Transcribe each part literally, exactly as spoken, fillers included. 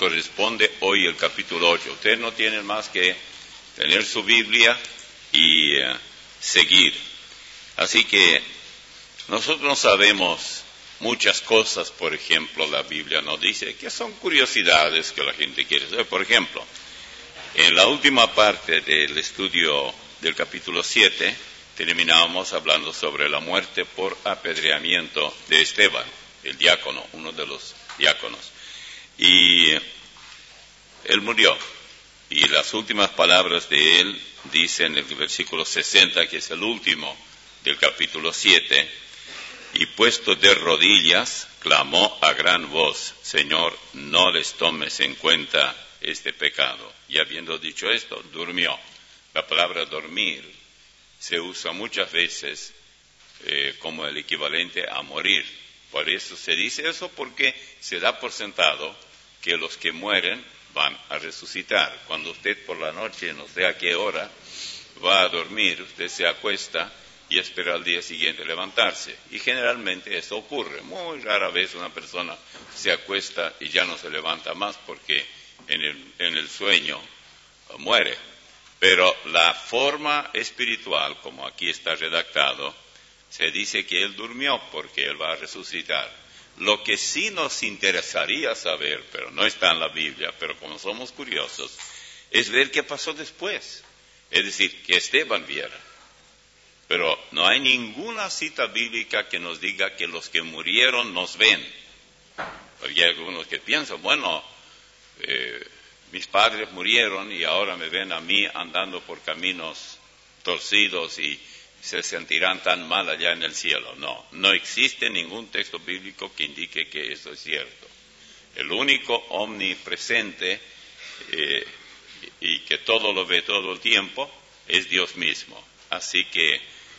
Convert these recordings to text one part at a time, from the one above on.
corresponde hoy el capítulo ocho. Ustedes no tienen más que tener su Biblia y uh, seguir. Así que nosotros no sabemos muchas cosas. Por ejemplo, la Biblia nos dice que son curiosidades que la gente quiere saber. Por ejemplo, en la última parte del estudio del capítulo siete, terminábamos hablando sobre la muerte por apedreamiento de Esteban, el diácono, uno de los diáconos. Y él murió. Y las últimas palabras de él dicen en el versículo sesenta, que es el último del capítulo siete, y puesto de rodillas, clamó a gran voz: Señor, no les tomes en cuenta este pecado. Y habiendo dicho esto, durmió. La palabra dormir se usa muchas veces eh, como el equivalente a morir. Por eso se dice eso, porque se da por sentado que los que mueren van a resucitar. Cuando usted por la noche, no sé a qué hora, va a dormir, usted se acuesta y espera al día siguiente levantarse. Y generalmente eso ocurre. Muy rara vez una persona se acuesta y ya no se levanta más porque en el, en el sueño uh, muere. Pero la forma espiritual, como aquí está redactado, se dice que él durmió porque él va a resucitar. Lo que sí nos interesaría saber, pero no está en la Biblia, pero como somos curiosos, es ver qué pasó después. Es decir, que Esteban viera. Pero no hay ninguna cita bíblica que nos diga que los que murieron nos ven. Porque hay algunos que piensan, bueno, eh, mis padres murieron y ahora me ven a mí andando por caminos torcidos y se sentirán tan mal allá en el cielo. No, no existe ningún texto bíblico que indique que eso es cierto. El único omnipresente eh, y que todo lo ve todo el tiempo es Dios mismo. Así que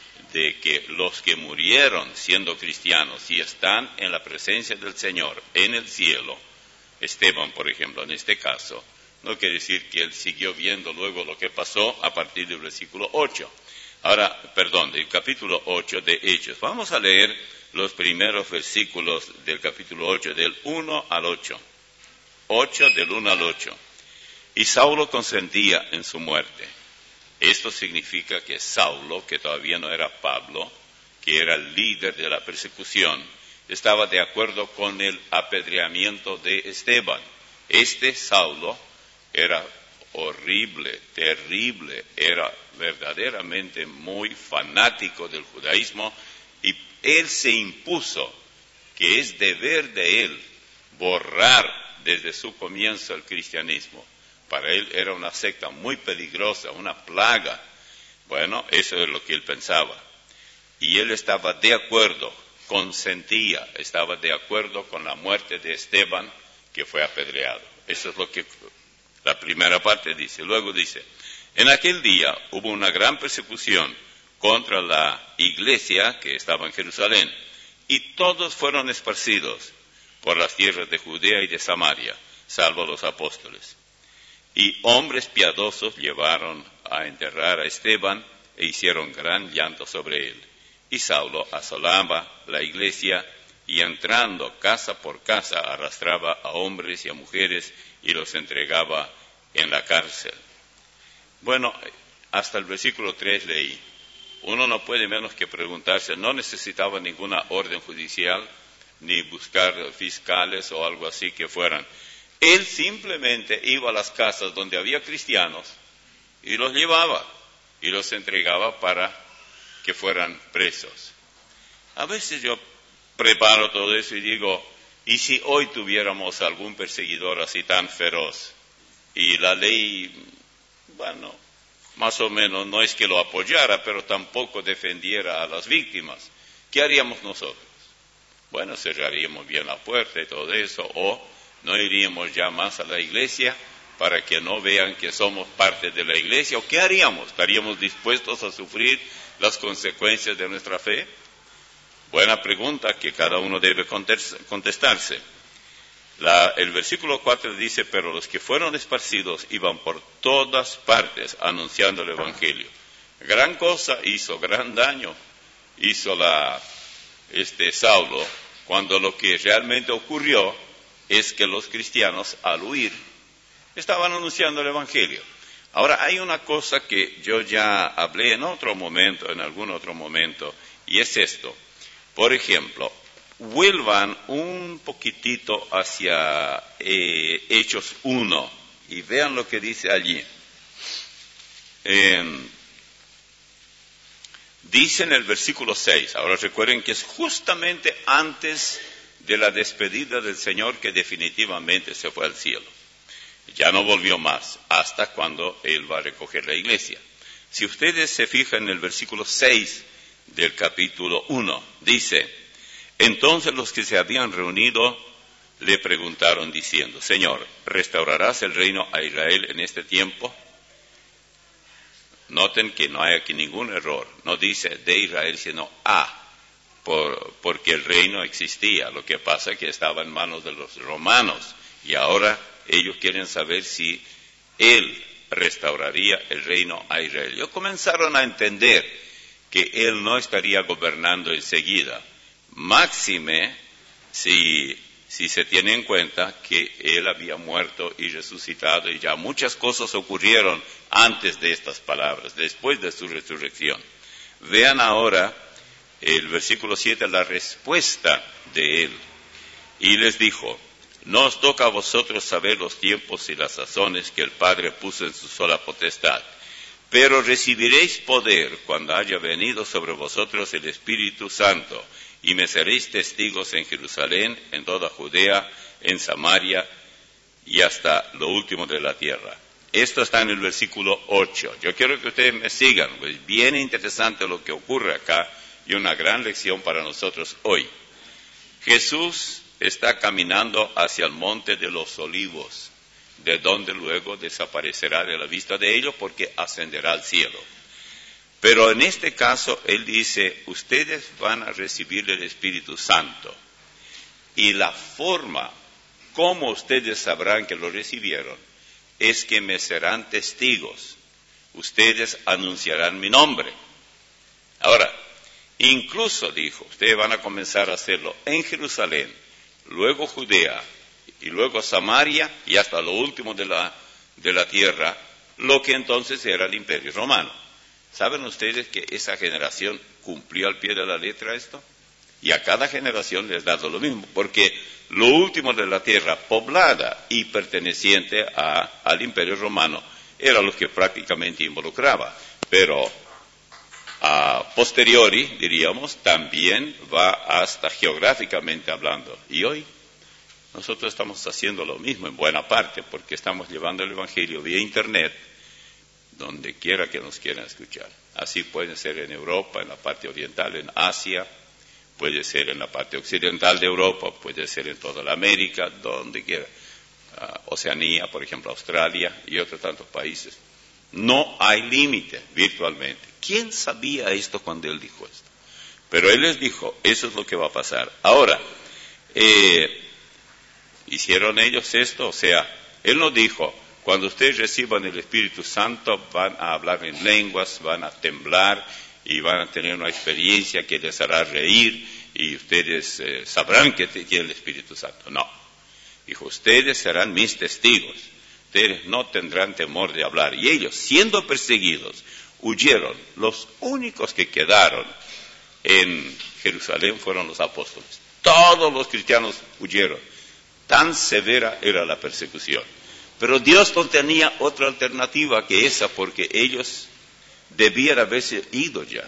de que los que murieron siendo cristianos y están en la presencia del Señor en el cielo, Esteban, por ejemplo, en este caso, no quiere decir que él siguió viendo luego lo que pasó a partir del versículo ocho. Ahora, perdón, del capítulo ocho de Hechos. Vamos a leer los primeros versículos del capítulo ocho, del uno al ocho. ocho del uno al ocho. Y Saulo consentía en su muerte. Esto significa que Saulo, que todavía no era Pablo, que era el líder de la persecución, estaba de acuerdo con el apedreamiento de Esteban. Este Saulo era horrible, terrible, era verdaderamente muy fanático del judaísmo, y él se impuso que es deber de él borrar desde su comienzo el cristianismo. Para él era una secta muy peligrosa, una plaga. Bueno, eso es lo que él pensaba. Y él estaba de acuerdo, consentía, estaba de acuerdo con la muerte de Esteban, que fue apedreado. Eso es lo que la primera parte dice. Luego dice, en aquel día hubo una gran persecución contra la iglesia que estaba en Jerusalén, y todos fueron esparcidos por las tierras de Judea y de Samaria, salvo los apóstoles. Y hombres piadosos llevaron a enterrar a Esteban e hicieron gran llanto sobre él. Y Saulo asolaba la iglesia y entrando casa por casa arrastraba a hombres y a mujeres y los entregaba en la cárcel. Bueno, hasta el versículo tres leí. Uno no puede menos que preguntarse, no necesitaba ninguna orden judicial ni buscar fiscales o algo así que fueran. Él simplemente iba a las casas donde había cristianos y los llevaba y los entregaba para que fueran presos. A veces yo preparo todo eso y digo, ¿y si hoy tuviéramos algún perseguidor así tan feroz? Y la ley, bueno, más o menos no es que lo apoyara, pero tampoco defendiera a las víctimas. ¿Qué haríamos nosotros? Bueno, cerraríamos bien la puerta y todo eso, o no iríamos ya más a la iglesia para que no vean que somos parte de la iglesia. ¿O qué haríamos? ¿Estaríamos dispuestos a sufrir las consecuencias de nuestra fe? Buena pregunta que cada uno debe contestarse. La, el versículo cuatro dice, pero los que fueron esparcidos iban por todas partes anunciando el evangelio. Gran cosa hizo, gran daño hizo la, este Saulo, cuando lo que realmente ocurrió es que los cristianos, al huir, estaban anunciando el Evangelio. Ahora, hay una cosa que yo ya hablé en otro momento, en algún otro momento, y es esto. Por ejemplo, vuelvan un poquitito hacia eh, Hechos uno y vean lo que dice allí. Eh, dice en el versículo seis, ahora recuerden que es justamente antes de la despedida del Señor que definitivamente se fue al cielo. Ya no volvió más hasta cuando Él va a recoger la iglesia. Si ustedes se fijan en el versículo seis del capítulo uno, dice: entonces los que se habían reunido le preguntaron diciendo: Señor, ¿restaurarás el reino a Israel en este tiempo? Noten que no hay aquí ningún error, no dice de Israel sino a, por, porque el reino existía, lo que pasa es que estaba en manos de los romanos y ahora ellos quieren saber si Él restauraría el reino a Israel. Ellos comenzaron a entender que Él no estaría gobernando enseguida, máxime si, si se tiene en cuenta que Él había muerto y resucitado y ya muchas cosas ocurrieron antes de estas palabras, después de su resurrección. Vean ahora el versículo siete, la respuesta de Él. Y les dijo: no os toca a vosotros saber los tiempos y las sazones que el Padre puso en su sola potestad, pero recibiréis poder cuando haya venido sobre vosotros el Espíritu Santo, y me seréis testigos en Jerusalén, en toda Judea, en Samaria y hasta lo último de la tierra. Esto está en el versículo ocho. Yo quiero que ustedes me sigan, pues bien interesante lo que ocurre acá y una gran lección para nosotros hoy. Jesús está caminando hacia el monte de los olivos, de donde luego desaparecerá de la vista de ellos porque ascenderá al cielo. Pero en este caso, Él dice: ustedes van a recibir el Espíritu Santo. Y la forma como ustedes sabrán que lo recibieron es que me serán testigos. Ustedes anunciarán mi nombre. Ahora, incluso dijo, ustedes van a comenzar a hacerlo en Jerusalén, luego Judea, y luego Samaria, y hasta lo último de la, de la tierra, lo que entonces era el Imperio Romano. ¿Saben ustedes que esa generación cumplió al pie de la letra esto? Y a cada generación les da lo mismo, porque lo último de la tierra poblada y perteneciente a, al Imperio Romano era lo que prácticamente involucraba. Pero a posteriori, diríamos, también va hasta geográficamente hablando. Y hoy nosotros estamos haciendo lo mismo en buena parte, porque estamos llevando el Evangelio vía Internet, donde quiera que nos quieran escuchar. Así puede ser en Europa, en la parte oriental, en Asia, puede ser en la parte occidental de Europa, puede ser en toda la América, donde quiera. Uh, Oceanía, por ejemplo, Australia y otros tantos países. No hay límite virtualmente. ¿Quién sabía esto cuando Él dijo esto? Pero Él les dijo, eso es lo que va a pasar. Ahora, eh, ¿hicieron ellos esto? O sea, Él nos dijo, cuando ustedes reciban el Espíritu Santo van a hablar en lenguas, van a temblar y van a tener una experiencia que les hará reír y ustedes eh, sabrán que tienen el Espíritu Santo. No, dijo, ustedes serán mis testigos, ustedes no tendrán temor de hablar. Y ellos, siendo perseguidos, huyeron. Los únicos que quedaron en Jerusalén fueron los apóstoles. Todos los cristianos huyeron. Tan severa era la persecución. Pero Dios no tenía otra alternativa que esa, porque ellos debían haberse ido ya.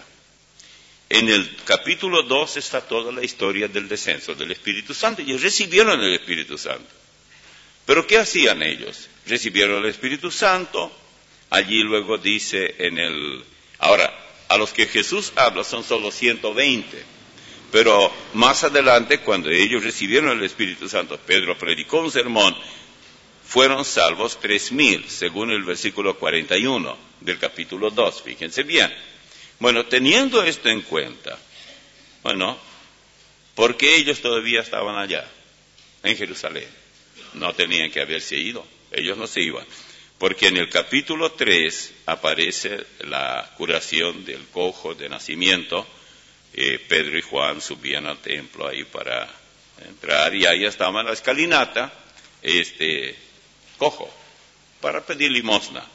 En el capítulo dos está toda la historia del descenso del Espíritu Santo. Ellos recibieron el Espíritu Santo. Pero ¿qué hacían ellos? Recibieron el Espíritu Santo. Allí luego dice en el... Ahora, a los que Jesús habla son solo ciento veinte. Pero más adelante, cuando ellos recibieron el Espíritu Santo, Pedro predicó un sermón, fueron salvos tres mil, según el versículo cuarenta y uno del capítulo dos. Fíjense bien. Bueno, teniendo esto en cuenta, bueno, ¿por qué ellos todavía estaban allá, en Jerusalén? No tenían que haberse ido, ellos no se iban. Porque en el capítulo tres aparece la curación del cojo de nacimiento. Eh, Pedro y Juan subían al templo ahí para Entrar y ahí estaba en la escalinata, este, cojo, para pedir limosna.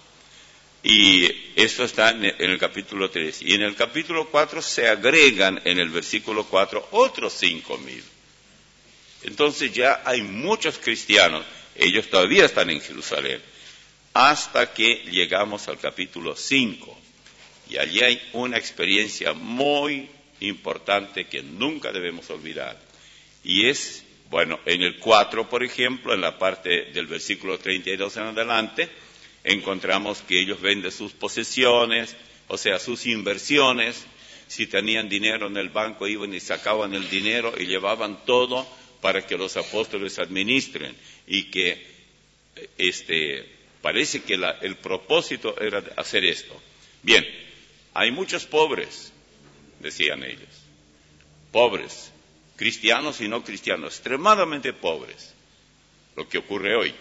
Y eso está en el capítulo tres. Y en el capítulo cuatro se agregan en el versículo cuatro otros cinco mil. Entonces ya hay muchos cristianos, ellos todavía están en Jerusalén, hasta que llegamos al capítulo cinco. Y allí hay una experiencia muy importante que nunca debemos olvidar. Y es, bueno, en el cuatro, por ejemplo, en la parte del versículo treinta y dos en adelante, encontramos que ellos venden sus posesiones, o sea, sus inversiones. Si tenían dinero en el banco, iban y sacaban el dinero y llevaban todo para que los apóstoles administren. Y que este, parece que la, el propósito era hacer esto. Bien, hay muchos pobres, decían ellos, pobres, cristianos y no cristianos, extremadamente pobres, lo que ocurre hoy.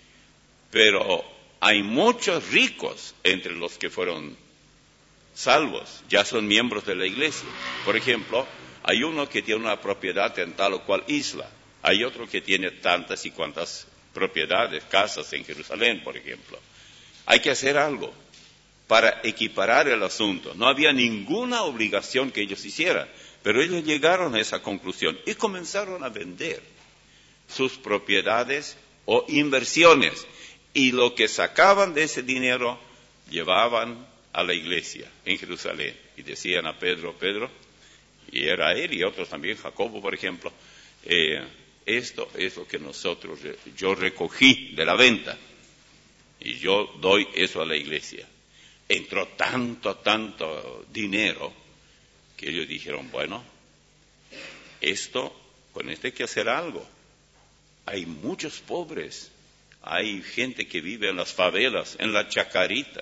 Pero hay muchos ricos entre los que fueron salvos, ya son miembros de la iglesia. Por ejemplo, hay uno que tiene una propiedad en tal o cual isla, hay otro que tiene tantas y cuantas propiedades, casas en Jerusalén, por ejemplo. Hay que hacer algo para equiparar el asunto. No había ninguna obligación que ellos hicieran, pero ellos llegaron a esa conclusión y comenzaron a vender sus propiedades o inversiones. Y lo que sacaban de ese dinero, llevaban a la iglesia en Jerusalén. Y decían a Pedro, Pedro, y era él y otros también, Jacobo, por ejemplo, eh, esto es lo que nosotros, yo recogí de la venta. Y yo doy eso a la iglesia. Entró tanto, tanto dinero, que ellos dijeron, bueno, esto, con esto hay que hacer algo. Hay muchos pobres. Hay gente que vive en las favelas, en la chacarita.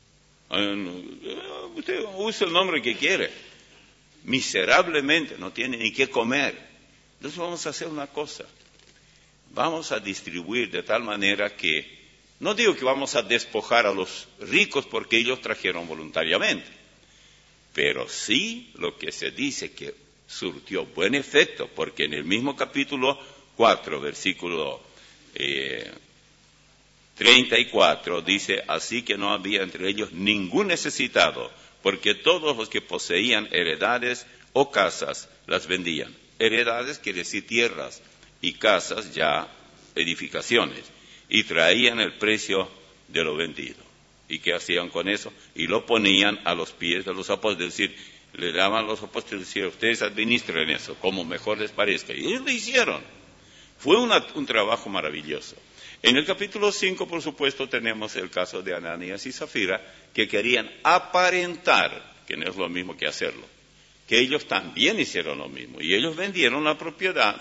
En, usted usa el nombre que quiere. Miserablemente, no tiene ni qué comer. Entonces vamos a hacer una cosa. Vamos a distribuir de tal manera que, no digo que vamos a despojar a los ricos porque ellos trajeron voluntariamente, pero sí lo que se dice que surtió buen efecto, porque en el mismo capítulo cuatro, versículo eh, treinta y cuatro, dice, así que no había entre ellos ningún necesitado, porque todos los que poseían heredades o casas las vendían. Heredades quiere decir tierras, y casas ya edificaciones, y traían el precio de lo vendido. ¿Y qué hacían con eso? Y lo ponían a los pies de los apóstoles, es decir, le daban a los apóstoles, decían, ustedes administren eso, como mejor les parezca. Y ellos lo hicieron. Fue una, un trabajo maravilloso. En el capítulo cinco, por supuesto, tenemos el caso de Ananías y Zafira, que querían aparentar, que no es lo mismo que hacerlo, que ellos también hicieron lo mismo. Y ellos vendieron la propiedad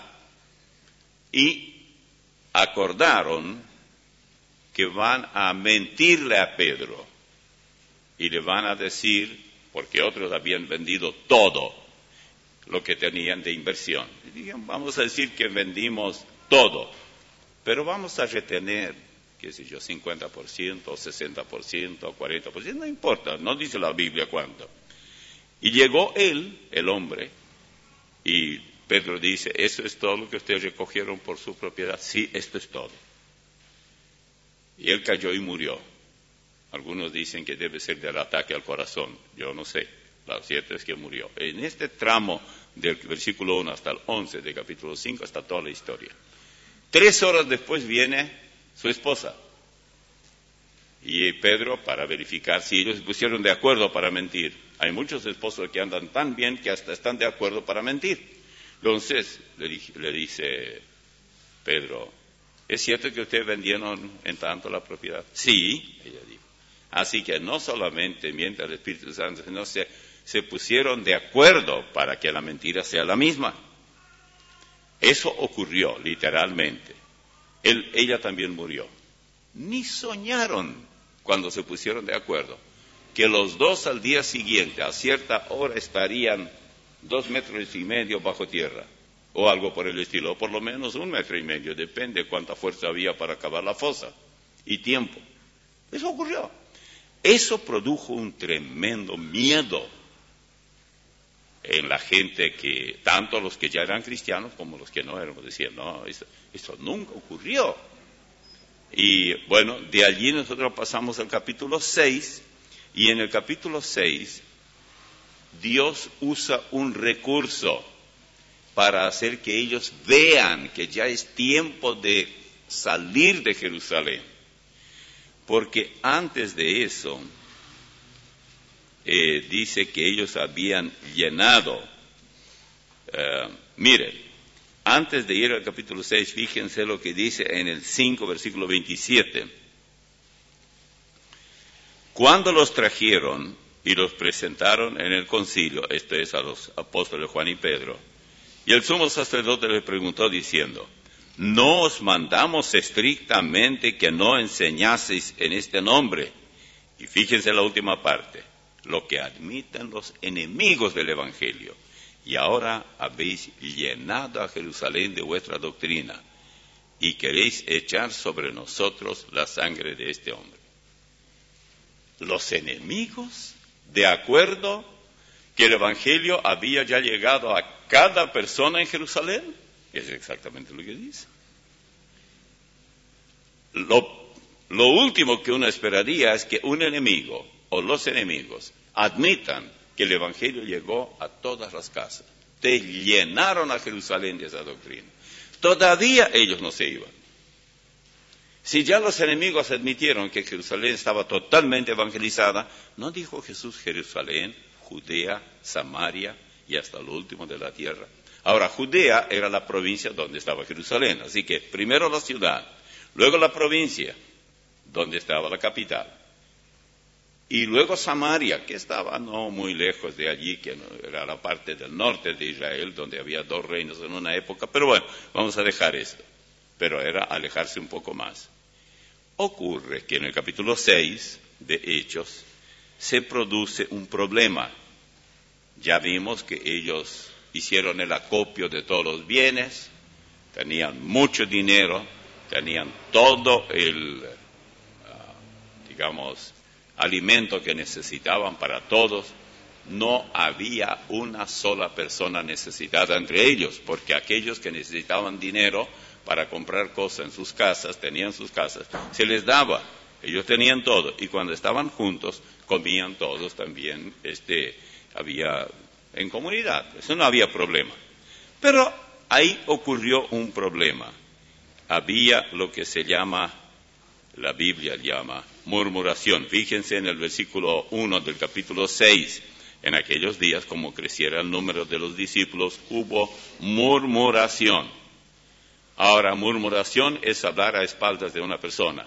y acordaron que van a mentirle a Pedro y le van a decir, porque otros habían vendido todo lo que tenían de inversión. Y digan, vamos a decir que vendimos todo, pero vamos a retener, qué sé yo, cincuenta por ciento, sesenta por ciento, cuarenta por ciento, no importa, no dice la Biblia cuánto. Y llegó él, el hombre, y Pedro dice, ¿eso es todo lo que ustedes recogieron por su propiedad? Sí, esto es todo. Y él cayó y murió. Algunos dicen que debe ser del ataque al corazón, yo no sé, lo cierto es que murió. En este tramo del versículo uno hasta el once del capítulo cinco está toda la historia. Tres horas después viene su esposa. Y Pedro, para verificar si ellos se pusieron de acuerdo para mentir. Hay muchos esposos que andan tan bien que hasta están de acuerdo para mentir. Entonces le, le dice Pedro, ¿es cierto que ustedes vendieron en tanto la propiedad? Sí, ella dijo. Así que no solamente miente el Espíritu Santo, sino se, se pusieron de acuerdo para que la mentira sea la misma. Eso ocurrió literalmente. Él, ella también murió. Ni soñaron cuando se pusieron de acuerdo que los dos al día siguiente a cierta hora estarían dos metros y medio bajo tierra o algo por el estilo, o por lo menos un metro y medio, depende cuánta fuerza había para acabar la fosa y tiempo. Eso ocurrió. Eso produjo un tremendo miedo en la gente que, tanto los que ya eran cristianos como los que no eran, decían, no, eso, eso nunca ocurrió. Y bueno, de allí nosotros pasamos al capítulo seis, y en el capítulo seis Dios usa un recurso para hacer que ellos vean que ya es tiempo de salir de Jerusalén. Porque antes de eso, eh, dice que ellos habían llenado. Uh, miren, antes de ir al capítulo seis, fíjense lo que dice en el cinco, versículo veintisiete. Cuando los trajeron y los presentaron en el concilio, esto es a los apóstoles Juan y Pedro, y el sumo sacerdote les preguntó diciendo, ¿no os mandamos estrictamente que no enseñaseis en este nombre? Y fíjense la última parte, lo que admiten los enemigos del Evangelio. Y ahora habéis llenado a Jerusalén de vuestra doctrina y queréis echar sobre nosotros la sangre de este hombre. Los enemigos, de acuerdo que el Evangelio había ya llegado a cada persona en Jerusalén, es exactamente lo que dice. Lo, lo último que uno esperaría es que un enemigo o los enemigos admitan que el Evangelio llegó a todas las casas. Te llenaron a Jerusalén de esa doctrina. Todavía ellos no se iban. Si ya los enemigos admitieron que Jerusalén estaba totalmente evangelizada, ¿no dijo Jesús Jerusalén, Judea, Samaria y hasta lo último de la tierra? Ahora, Judea era la provincia donde estaba Jerusalén, así que primero la ciudad, luego la provincia, donde estaba la capital, y luego Samaria, que estaba no muy lejos de allí, que era la parte del norte de Israel, donde había dos reinos en una época, pero bueno, vamos a dejar esto, pero era alejarse un poco más. Ocurre que en el capítulo seis de Hechos se produce un problema. Ya vimos que ellos hicieron el acopio de todos los bienes, tenían mucho dinero, tenían todo el, uh, digamos, alimento que necesitaban para todos. No había una sola persona necesitada entre ellos, porque aquellos que necesitaban dinero para comprar cosas en sus casas, tenían sus casas, se les daba, ellos tenían todo, y cuando estaban juntos, comían todos también, este, había en comunidad, eso no había problema. Pero ahí ocurrió un problema, había lo que se llama, la Biblia llama, murmuración. Fíjense en el versículo uno del capítulo seis, en aquellos días, como creciera el número de los discípulos, hubo murmuración. Ahora, murmuración es hablar a espaldas de una persona.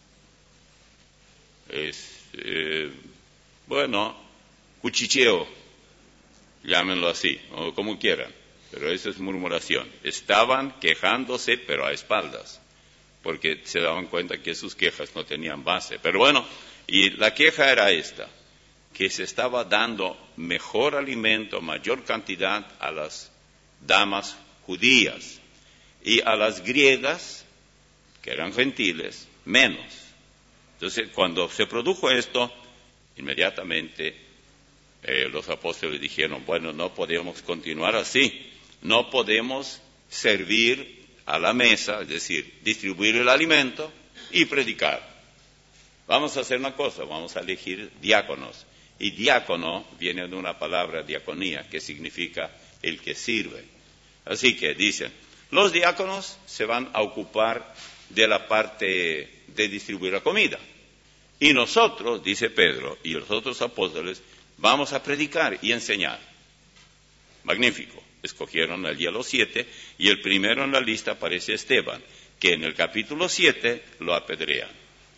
Es, eh, bueno, cuchicheo, llámenlo así, o como quieran, pero eso es murmuración. Estaban quejándose, pero a espaldas, porque se daban cuenta que sus quejas no tenían base. Pero bueno, y la queja era esta, que se estaba dando mejor alimento, mayor cantidad a las damas judías, y a las griegas, que eran gentiles, menos. Entonces, cuando se produjo esto, inmediatamente eh, los apóstoles dijeron, bueno, no podemos continuar así, no podemos servir a la mesa, es decir, distribuir el alimento y predicar. Vamos a hacer una cosa, vamos a elegir diáconos. Y diácono viene de una palabra diaconía, que significa el que sirve. Así que dicen, los diáconos se van a ocupar de la parte de distribuir la comida. Y nosotros, dice Pedro, y los otros apóstoles, vamos a predicar y enseñar. Magnífico. Escogieron allí a los siete, y el primero en la lista aparece Esteban, que en el capítulo siete lo apedrean.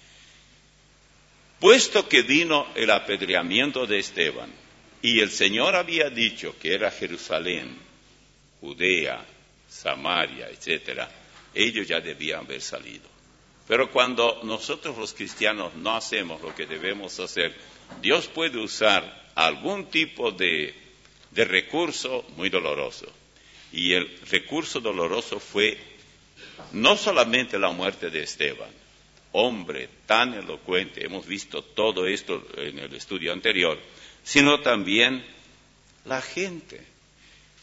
Puesto que vino el apedreamiento de Esteban, y el Señor había dicho que era Jerusalén, Judea, Samaria, etcétera, ellos ya debían haber salido. Pero cuando nosotros los cristianos no hacemos lo que debemos hacer, Dios puede usar algún tipo de, de recurso muy doloroso. Y el recurso doloroso fue no solamente la muerte de Esteban, hombre tan elocuente, hemos visto todo esto en el estudio anterior, sino también la gente.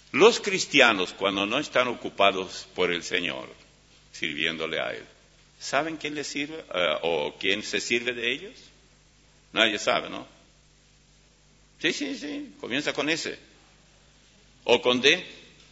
Los cristianos, cuando no están ocupados por el Señor, sirviéndole a Él, ¿saben quién les sirve uh, o quién se sirve de ellos? Nadie sabe, ¿no? Sí, sí, sí, comienza con ese. O con D.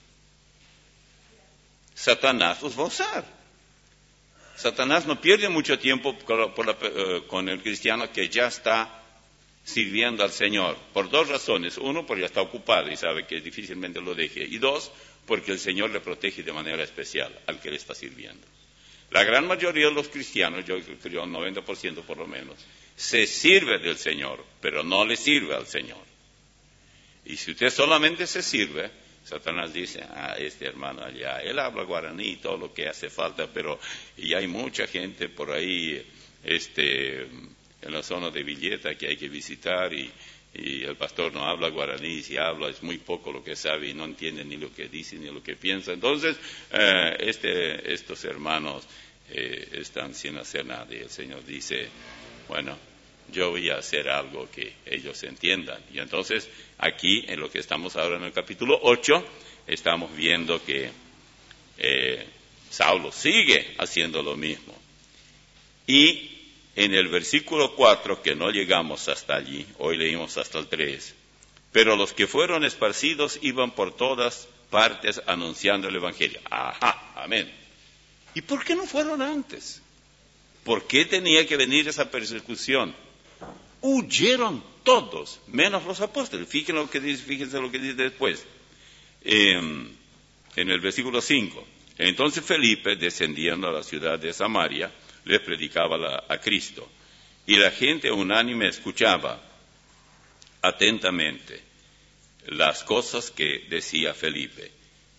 Satanás los va a usar. Satanás no pierde mucho tiempo por, por la, uh, con el cristiano que ya está sirviendo al Señor, por dos razones. Uno, porque ya está ocupado y sabe que difícilmente lo deje. Y dos, porque el Señor le protege de manera especial al que le está sirviendo. La gran mayoría de los cristianos, yo creo un noventa por ciento por lo menos, se sirve del Señor, pero no le sirve al Señor. Y si usted solamente se sirve, Satanás dice, ah, este hermano allá, él habla guaraní, todo lo que hace falta, pero y hay mucha gente por ahí, este... en la zona de Villeta que hay que visitar y, y el pastor no habla guaraní, si habla es muy poco lo que sabe y no entiende ni lo que dice ni lo que piensa. Entonces, eh, este, estos hermanos eh, están sin hacer nada y el Señor dice, bueno, yo voy a hacer algo que ellos entiendan. Y entonces, aquí, en lo que estamos ahora en el capítulo ocho, estamos viendo que eh, Saulo sigue haciendo lo mismo. Y en el versículo cuatro, que no llegamos hasta allí, hoy leímos hasta el tres, pero los que fueron esparcidos iban por todas partes anunciando el Evangelio. Ajá, amén. ¿Y por qué no fueron antes? ¿Por qué tenía que venir esa persecución? Huyeron todos, menos los apóstoles. Fíjense lo que dice, fíjense lo que dice después, eh, en el versículo cinco. Entonces Felipe, descendiendo a la ciudad de Samaria, les predicaba la, a Cristo. Y la gente unánime escuchaba atentamente las cosas que decía Felipe,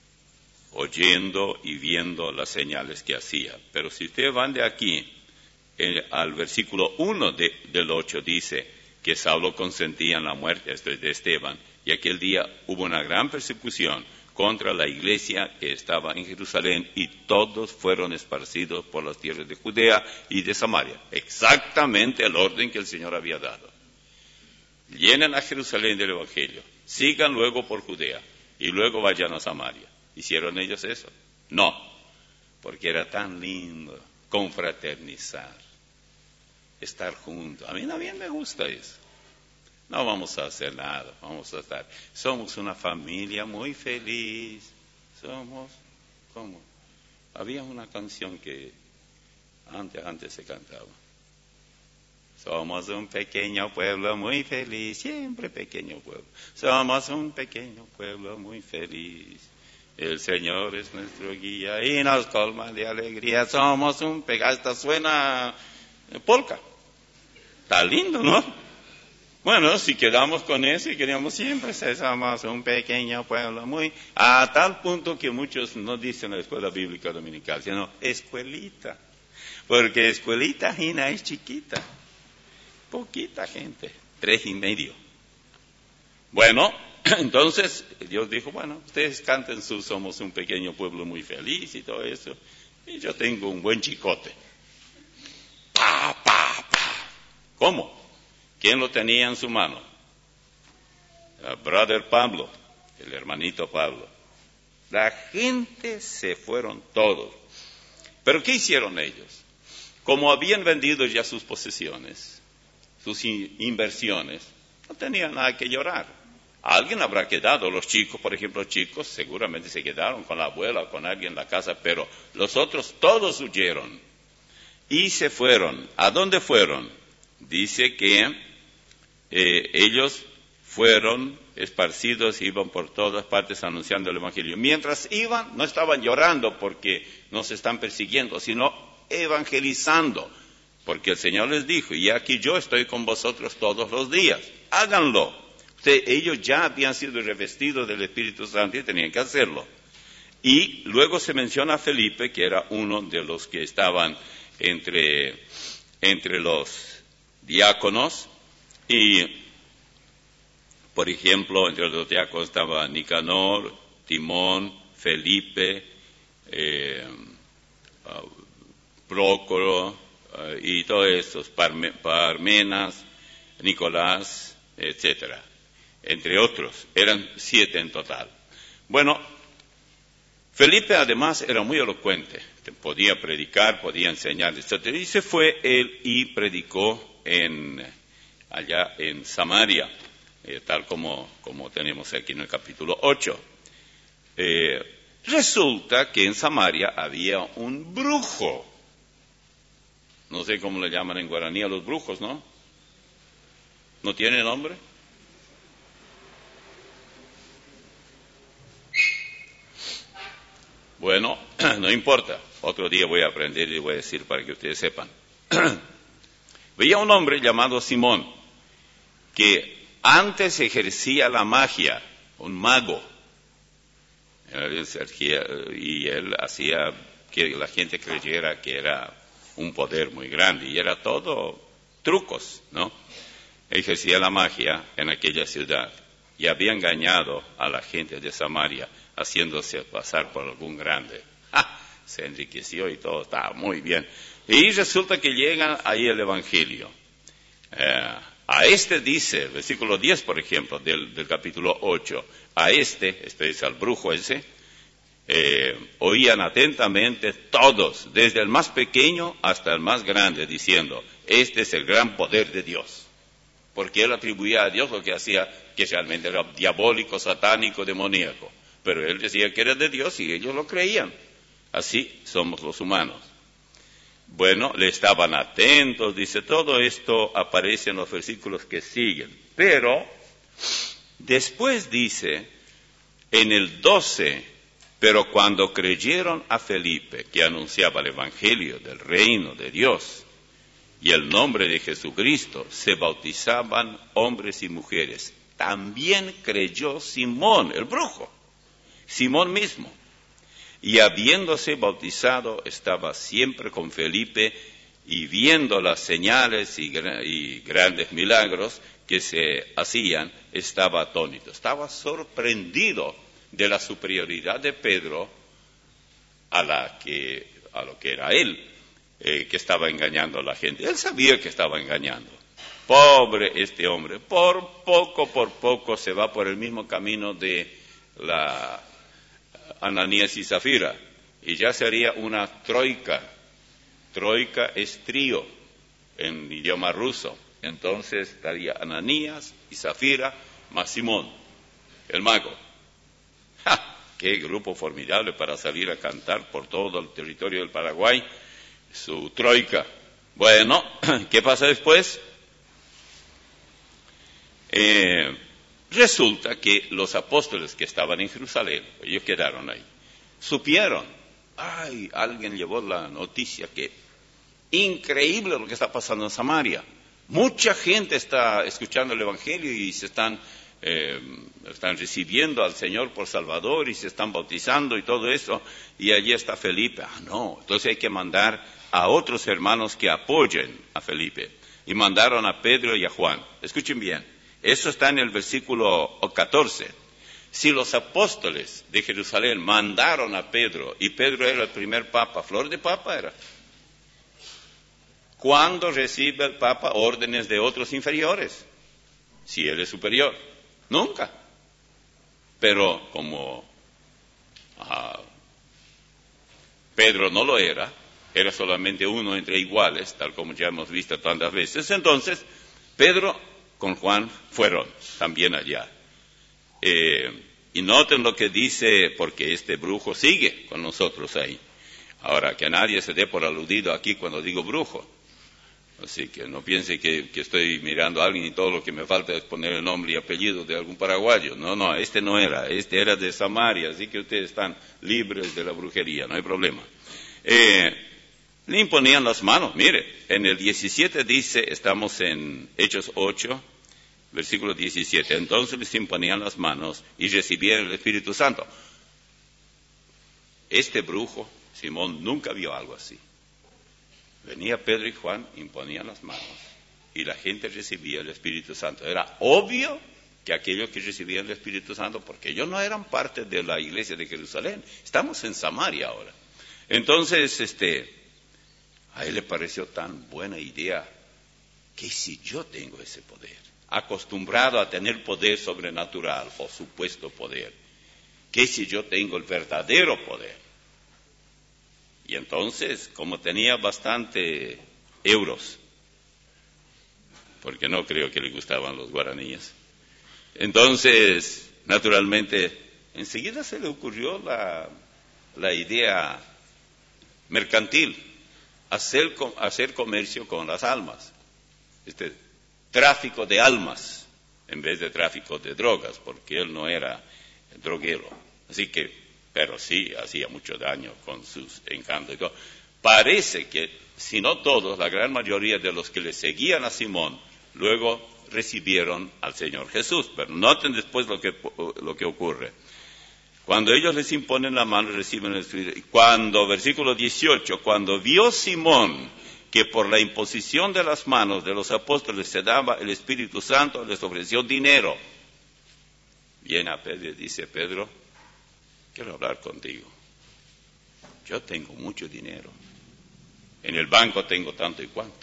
oyendo y viendo las señales que hacía. Pero si ustedes van de aquí eh, al versículo uno de, del ocho, dice que Saulo consentía en la muerte de Esteban, y aquel día hubo una gran persecución contra la iglesia que estaba en Jerusalén, y todos fueron esparcidos por las tierras de Judea y de Samaria. Exactamente el orden que el Señor había dado. Llenen a Jerusalén del Evangelio, sigan luego por Judea, y luego vayan a Samaria. ¿Hicieron ellos eso? No, porque era tan lindo confraternizar, estar juntos. A mí también me gusta eso. No vamos a hacer nada, vamos a estar. Somos una familia muy feliz. Somos, ¿cómo? Había una canción que antes, antes se cantaba. Somos un pequeño pueblo muy feliz, siempre pequeño pueblo. Somos un pequeño pueblo muy feliz. El Señor es nuestro guía y nos colma de alegría. Somos un pequeño, hasta suena polka. Está lindo, ¿no? Bueno, si quedamos con eso y queríamos siempre ser, somos un pequeño pueblo muy... A tal punto que muchos no dicen la escuela bíblica dominical, sino escuelita. Porque escuelita Gina es chiquita. Poquita gente. Tres y medio. Bueno, entonces Dios dijo, bueno, ustedes canten su somos un pequeño pueblo muy feliz y todo eso. Y yo tengo un buen chicote. Pa, pa, pa. ¿Cómo? ¿Quién lo tenía en su mano? El brother Pablo, el hermanito Pablo. La gente se fueron todos. ¿Pero qué hicieron ellos? Como habían vendido ya sus posesiones, sus in- inversiones, no tenían nada que llorar. Alguien habrá quedado, los chicos, por ejemplo, los chicos seguramente se quedaron con la abuela o con alguien en la casa, pero los otros todos huyeron y se fueron. ¿A dónde fueron? Dice que Eh, ellos fueron esparcidos, iban por todas partes anunciando el Evangelio. Mientras iban, no estaban llorando porque nos están persiguiendo, sino evangelizando, porque el Señor les dijo, y aquí yo estoy con vosotros todos los días, háganlo. Usted, ellos ya habían sido revestidos del Espíritu Santo y tenían que hacerlo. Y luego se menciona a Felipe, que era uno de los que estaban entre, entre los diáconos. Y, por ejemplo, entre los diáconos estaba Nicanor, Timón, Felipe, eh, uh, Prócoro uh, y todos estos, Parme, Parmenas, Nicolás, etcétera. Entre otros, eran siete en total. Bueno, Felipe además era muy elocuente, podía predicar, podía enseñar, etcétera. Y se fue él y predicó en, allá en Samaria, eh, tal como, como tenemos aquí en el capítulo ocho. Eh, resulta que en Samaria había un brujo. No sé cómo le llaman en guaraní a los brujos, ¿no? ¿No tiene nombre? Bueno, no importa. Otro día voy a aprender y voy a decir para que ustedes sepan. Veía un hombre llamado Simón, que antes ejercía la magia, un mago. Y él hacía que la gente creyera que era un poder muy grande. Y era todo trucos, ¿no? Ejercía la magia en aquella ciudad. Y había engañado a la gente de Samaria, haciéndose pasar por algún grande. ¡Ja! Se enriqueció y todo, estaba muy bien. Y resulta que llega ahí el Evangelio. Eh, a este dice, versículo diez, por ejemplo, del, del capítulo ocho, a este, este es al brujo ese, eh, oían atentamente todos, desde el más pequeño hasta el más grande, diciendo, este es el gran poder de Dios. Porque él atribuía a Dios lo que hacía, que realmente era diabólico, satánico, demoníaco. Pero él decía que era de Dios y ellos lo creían. Así somos los humanos. Bueno, le estaban atentos, dice, todo esto aparece en los versículos que siguen. Pero, después dice, en el doce, pero cuando creyeron a Felipe, que anunciaba el Evangelio del reino de Dios, y el nombre de Jesucristo, se bautizaban hombres y mujeres. También creyó Simón, el brujo, Simón mismo. Y habiéndose bautizado, estaba siempre con Felipe, y viendo las señales y, y grandes milagros que se hacían, estaba atónito. Estaba sorprendido de la superioridad de Pedro a, la que, a lo que era él. Eh, que estaba engañando a la gente. Él sabía que estaba engañando. Pobre este hombre, por poco, por poco se va por el mismo camino de la Ananías y Zafira, y ya sería una troika. Troika es trío en idioma ruso. Entonces estaría Ananías y Zafira más Simón, el mago. ¡Ja! ¡Qué grupo formidable para salir a cantar por todo el territorio del Paraguay! Su troika. Bueno, ¿qué pasa después? Eh, resulta que los apóstoles que estaban en Jerusalén, ellos quedaron ahí, supieron, ay, alguien llevó la noticia que increíble lo que está pasando en Samaria. Mucha gente está escuchando el Evangelio y se están, eh, están recibiendo al Señor por Salvador y se están bautizando y todo eso. Y allí está Felipe. Ah, no, entonces hay que mandar a otros hermanos que apoyen a Felipe. Y mandaron a Pedro y a Juan. Escuchen bien, eso está en el versículo catorce. Si los apóstoles de Jerusalén mandaron a Pedro, y Pedro era el primer papa, flor de papa era. ¿Cuándo recibe el papa órdenes de otros inferiores? Si él es superior. Nunca. Pero como uh, Pedro no lo era, era solamente uno entre iguales, tal como ya hemos visto tantas veces. Entonces, Pedro con Juan fueron también allá. Eh, y noten lo que dice, porque este brujo sigue con nosotros ahí. Ahora, que nadie se dé por aludido aquí cuando digo brujo. Así que no piense que, que estoy mirando a alguien y todo lo que me falta es poner el nombre y apellido de algún paraguayo. No, no, este no era, este era de Samaria, así que ustedes están libres de la brujería, no hay problema. Eh, Le imponían las manos. Mire, en el diecisiete dice, estamos en Hechos ocho, versículo diecisiete. Entonces les imponían las manos y recibieron el Espíritu Santo. Este brujo, Simón, nunca vio algo así. Venía Pedro y Juan, imponían las manos y la gente recibía el Espíritu Santo. Era obvio que aquellos que recibían el Espíritu Santo, porque ellos no eran parte de la iglesia de Jerusalén. Estamos en Samaria ahora. Entonces, este... a él le pareció tan buena idea que si yo tengo ese poder, acostumbrado a tener poder sobrenatural o supuesto poder, ¿qué si yo tengo el verdadero poder? Y entonces, como tenía bastante euros, porque no creo que le gustaban los guaraníes, entonces, naturalmente, enseguida se le ocurrió la, la idea mercantil, hacer, hacer comercio con las almas, este tráfico de almas, en vez de tráfico de drogas, porque él no era droguero. Así que, pero sí, hacía mucho daño con sus encantos y todo. Parece que, si no todos, la gran mayoría de los que le seguían a Simón, luego recibieron al Señor Jesús. Pero noten después lo que, lo que ocurre. Cuando ellos les imponen la mano, reciben el Espíritu. Cuando, versículo dieciocho, cuando vio Simón que por la imposición de las manos de los apóstoles se daba el Espíritu Santo, les ofreció dinero. Viene a Pedro y dice, Pedro, quiero hablar contigo. Yo tengo mucho dinero. En el banco tengo tanto y cuanto.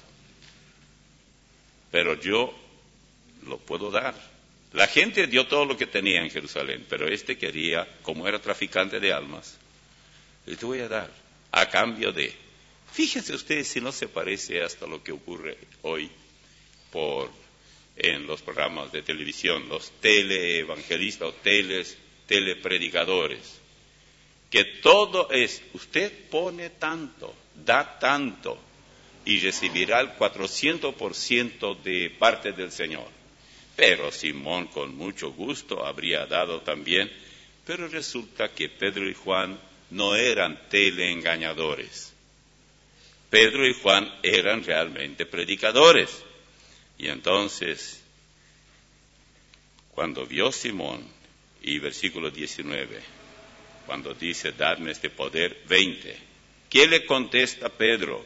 Pero yo lo puedo dar. La gente dio todo lo que tenía en Jerusalén, pero este quería, como era traficante de almas, le voy a dar a cambio de... Fíjense ustedes si no se parece hasta lo que ocurre hoy por, en los programas de televisión, los teleevangelistas o teles, telepredicadores, que todo es, usted pone tanto, da tanto y recibirá el cuatrocientos por ciento de parte del Señor. Pero Simón con mucho gusto habría dado también, pero resulta que Pedro y Juan no eran teleengañadores. Pedro y Juan eran realmente predicadores. Y entonces, cuando vio Simón, y versículo diecinueve, cuando dice, dadme este poder, veinte, ¿qué le contesta Pedro?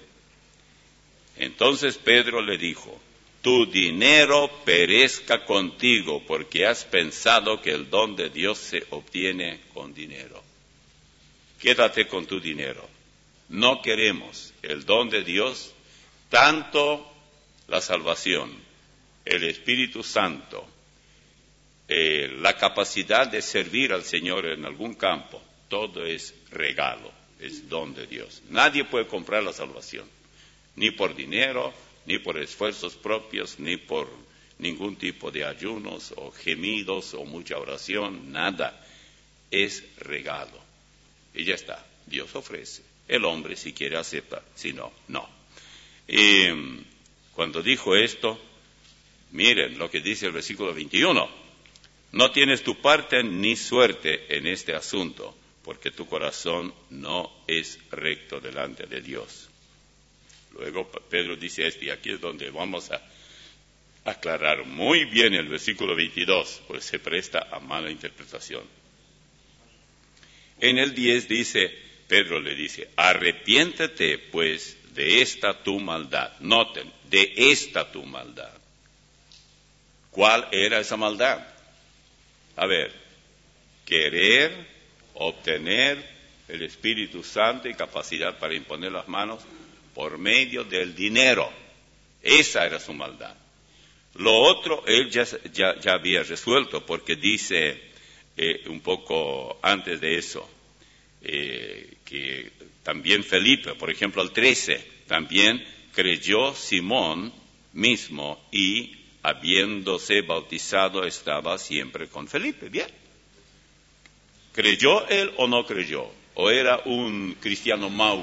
Entonces Pedro le dijo, tu dinero perezca contigo, porque has pensado que el don de Dios se obtiene con dinero. Quédate con tu dinero. No queremos el don de Dios, tanto la salvación, el Espíritu Santo, eh, la capacidad de servir al Señor en algún campo, todo es regalo, es don de Dios. Nadie puede comprar la salvación, ni por dinero, ni por esfuerzos propios, ni por ningún tipo de ayunos o gemidos o mucha oración, nada. Es regalo. Y ya está, Dios ofrece. El hombre, si quiere, acepta, si no, no. Y cuando dijo esto, miren lo que dice el versículo veintiuno. No tienes tu parte ni suerte en este asunto, porque tu corazón no es recto delante de Dios. Luego Pedro dice esto, y aquí es donde vamos a aclarar muy bien el versículo veintidós, pues se presta a mala interpretación. En el diez dice, Pedro le dice, arrepiéntete pues de esta tu maldad. Noten, de esta tu maldad. ¿Cuál era esa maldad? A ver, querer obtener el Espíritu Santo y capacidad para imponer las manos por medio del dinero. Esa era su maldad. Lo otro él ya, ya, ya había resuelto, porque dice eh, un poco antes de eso, eh, que también Felipe, por ejemplo, al trece, también creyó Simón mismo y habiéndose bautizado estaba siempre con Felipe. Bien. ¿Creyó él o no creyó? ¿O era un cristiano mau?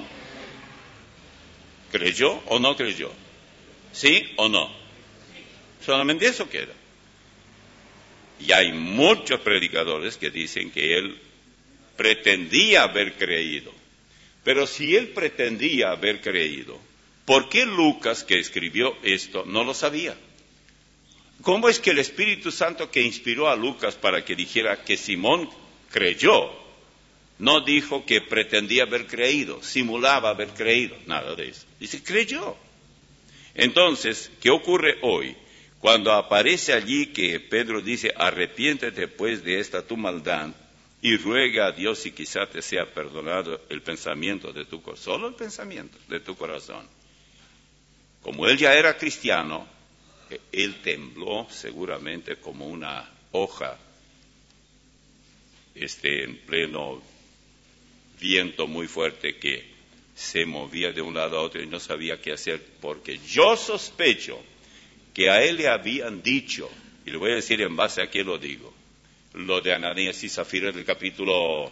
¿Creyó o no creyó? ¿Sí o no? Solamente eso queda. Y hay muchos predicadores que dicen que él pretendía haber creído. Pero si él pretendía haber creído, ¿por qué Lucas, que escribió esto, no lo sabía? ¿Cómo es que el Espíritu Santo que inspiró a Lucas para que dijera que Simón creyó, no dijo que pretendía haber creído, simulaba haber creído, nada de eso? Dice, creyó. Entonces, ¿qué ocurre hoy? Cuando aparece allí que Pedro dice, arrepiéntete pues de esta tu maldad y ruega a Dios si quizá te sea perdonado el pensamiento de tu corazón, solo el pensamiento de tu corazón. Como él ya era cristiano, él tembló seguramente como una hoja este, en pleno viento muy fuerte que se movía de un lado a otro y no sabía qué hacer, porque yo sospecho que a él le habían dicho, y le voy a decir en base a qué lo digo, lo de Ananías y Zafira del capítulo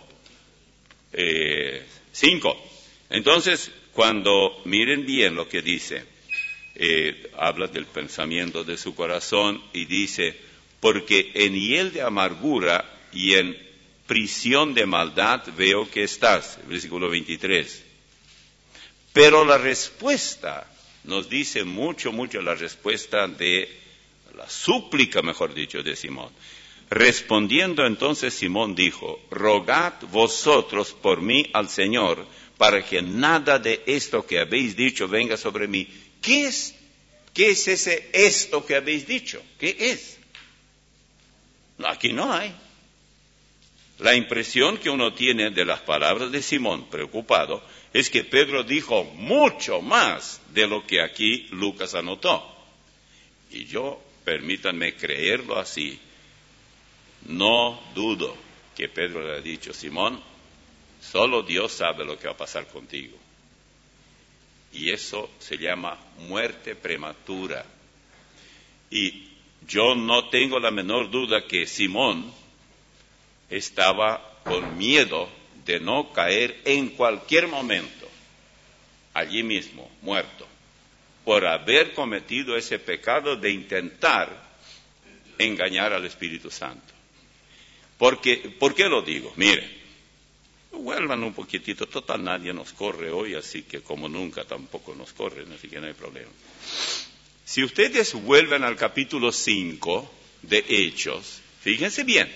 cinco. Eh, Entonces, cuando miren bien lo que dice, eh, habla del pensamiento de su corazón y dice, porque en hiel de amargura y en prisión de maldad veo que estás, versículo veintitrés. Pero la respuesta nos dice mucho, mucho la respuesta de la súplica, mejor dicho, de Simón. Respondiendo entonces Simón dijo, rogad vosotros por mí al Señor, para que nada de esto que habéis dicho venga sobre mí. ¿Qué es, qué es ese esto que habéis dicho? ¿Qué es? Aquí no hay. La impresión que uno tiene de las palabras de Simón, preocupado, es que Pedro dijo mucho más de lo que aquí Lucas anotó. Y yo, permítanme creerlo así, no dudo que Pedro le ha dicho, Simón, solo Dios sabe lo que va a pasar contigo. Y eso se llama muerte prematura. Y yo no tengo la menor duda que Simón estaba con miedo de no caer en cualquier momento, allí mismo, muerto, por haber cometido ese pecado de intentar engañar al Espíritu Santo. Porque, ¿por qué lo digo? Miren, vuelvan un poquitito, total nadie nos corre hoy, así que como nunca tampoco nos corren, así que no hay problema. Si ustedes vuelven al capítulo cinco de Hechos, fíjense bien,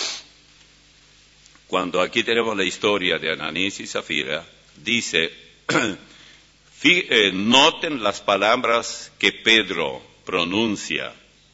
cuando aquí tenemos la historia de Ananías y Zafira, dice, noten las palabras que Pedro pronuncia,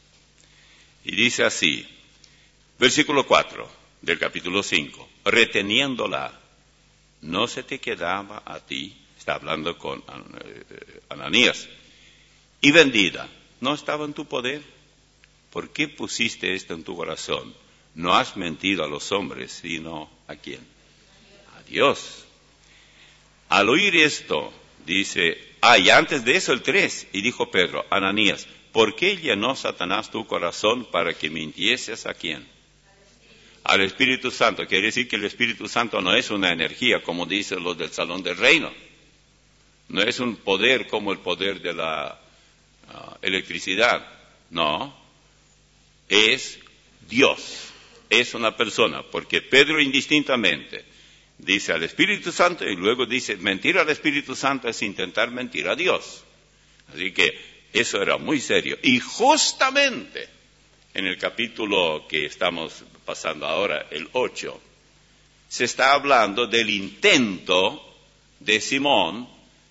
y dice así, versículo cuatro del capítulo cinco, reteniéndola, no se te quedaba a ti, está hablando con Ananías, y vendida, ¿no estaba en tu poder? ¿Por qué pusiste esto en tu corazón? No has mentido a los hombres, sino ¿a quién? A Dios. Al oír esto, dice, ah, y antes de eso el tres, y dijo Pedro, Ananías, ¿por qué llenó Satanás tu corazón para que mintieses a quién? Al Espíritu Santo. Quiere decir que el Espíritu Santo no es una energía, como dicen los del Salón del Reino. No es un poder como el poder de la uh, electricidad. No, es Dios. Es una persona, porque Pedro indistintamente dice al Espíritu Santo y luego dice, mentir al Espíritu Santo es intentar mentir a Dios. Así que eso era muy serio. Y justamente en el capítulo que estamos pasando ahora, el ocho, se está hablando del intento de Simón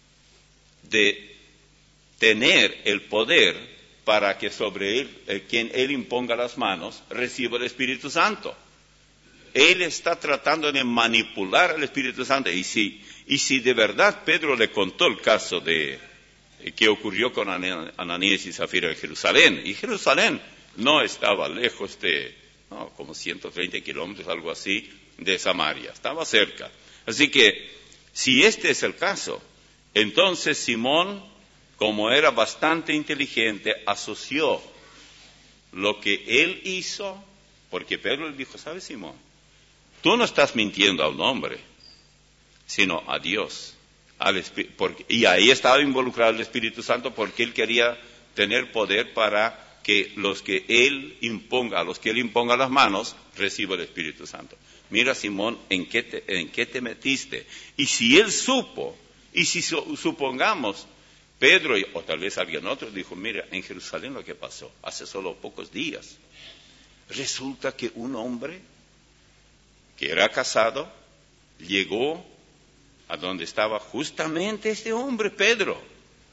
de tener el poder para que sobre él, eh, quien él imponga las manos, reciba el Espíritu Santo. Él está tratando de manipular al Espíritu Santo. Y si, y si de verdad Pedro le contó el caso de eh, que ocurrió con Ananías y Zafira en Jerusalén, y Jerusalén no estaba lejos de, no, como ciento treinta kilómetros, algo así, de Samaria, estaba cerca. Así que, si este es el caso, entonces Simón, como era bastante inteligente, asoció lo que él hizo, porque Pedro le dijo, ¿sabes, Simón? Tú no estás mintiendo a un hombre, sino a Dios. Al porque, y ahí estaba involucrado el Espíritu Santo porque él quería tener poder para que los que él imponga, a los que él imponga las manos, reciba el Espíritu Santo. Mira, Simón, ¿en qué te, en qué te metiste? Y si él supo, y si su, supongamos, Pedro, o tal vez alguien otro, dijo, mira, en Jerusalén lo que pasó, hace solo pocos días, resulta que un hombre que era casado, llegó a donde estaba justamente este hombre, Pedro,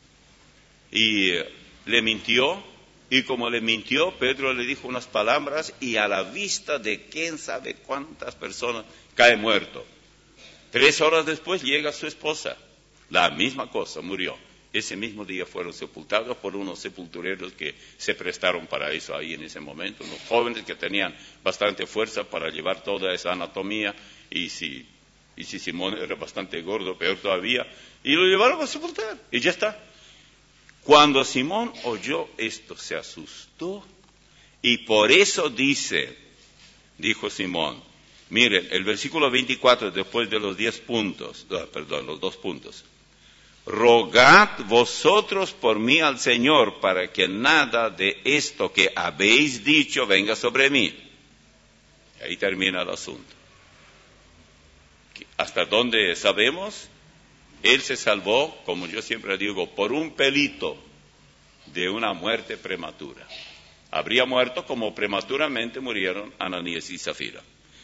y eh, le mintió, y como le mintió, Pedro le dijo unas palabras, y a la vista de quién sabe cuántas personas, cae muerto. Tres horas después llega su esposa, la misma cosa, murió. ese mismo día fueron sepultados por unos sepultureros que se prestaron para eso ahí en ese momento, unos jóvenes que tenían bastante fuerza para llevar toda esa anatomía, y si, y si Simón era bastante gordo, peor todavía, y lo llevaron a sepultar, y ya está. Cuando Simón oyó esto, se asustó, y por eso dice, dijo Simón, miren, el versículo veinticuatro, después de los diez puntos, no, perdón, los dos puntos, rogad vosotros por mí al Señor para que nada de esto que habéis dicho venga sobre mí. Y ahí termina el asunto. Hasta donde sabemos, él se salvó, como yo siempre digo, por un pelito de una muerte prematura. Habría muerto como prematuramente murieron Ananías y Zafira.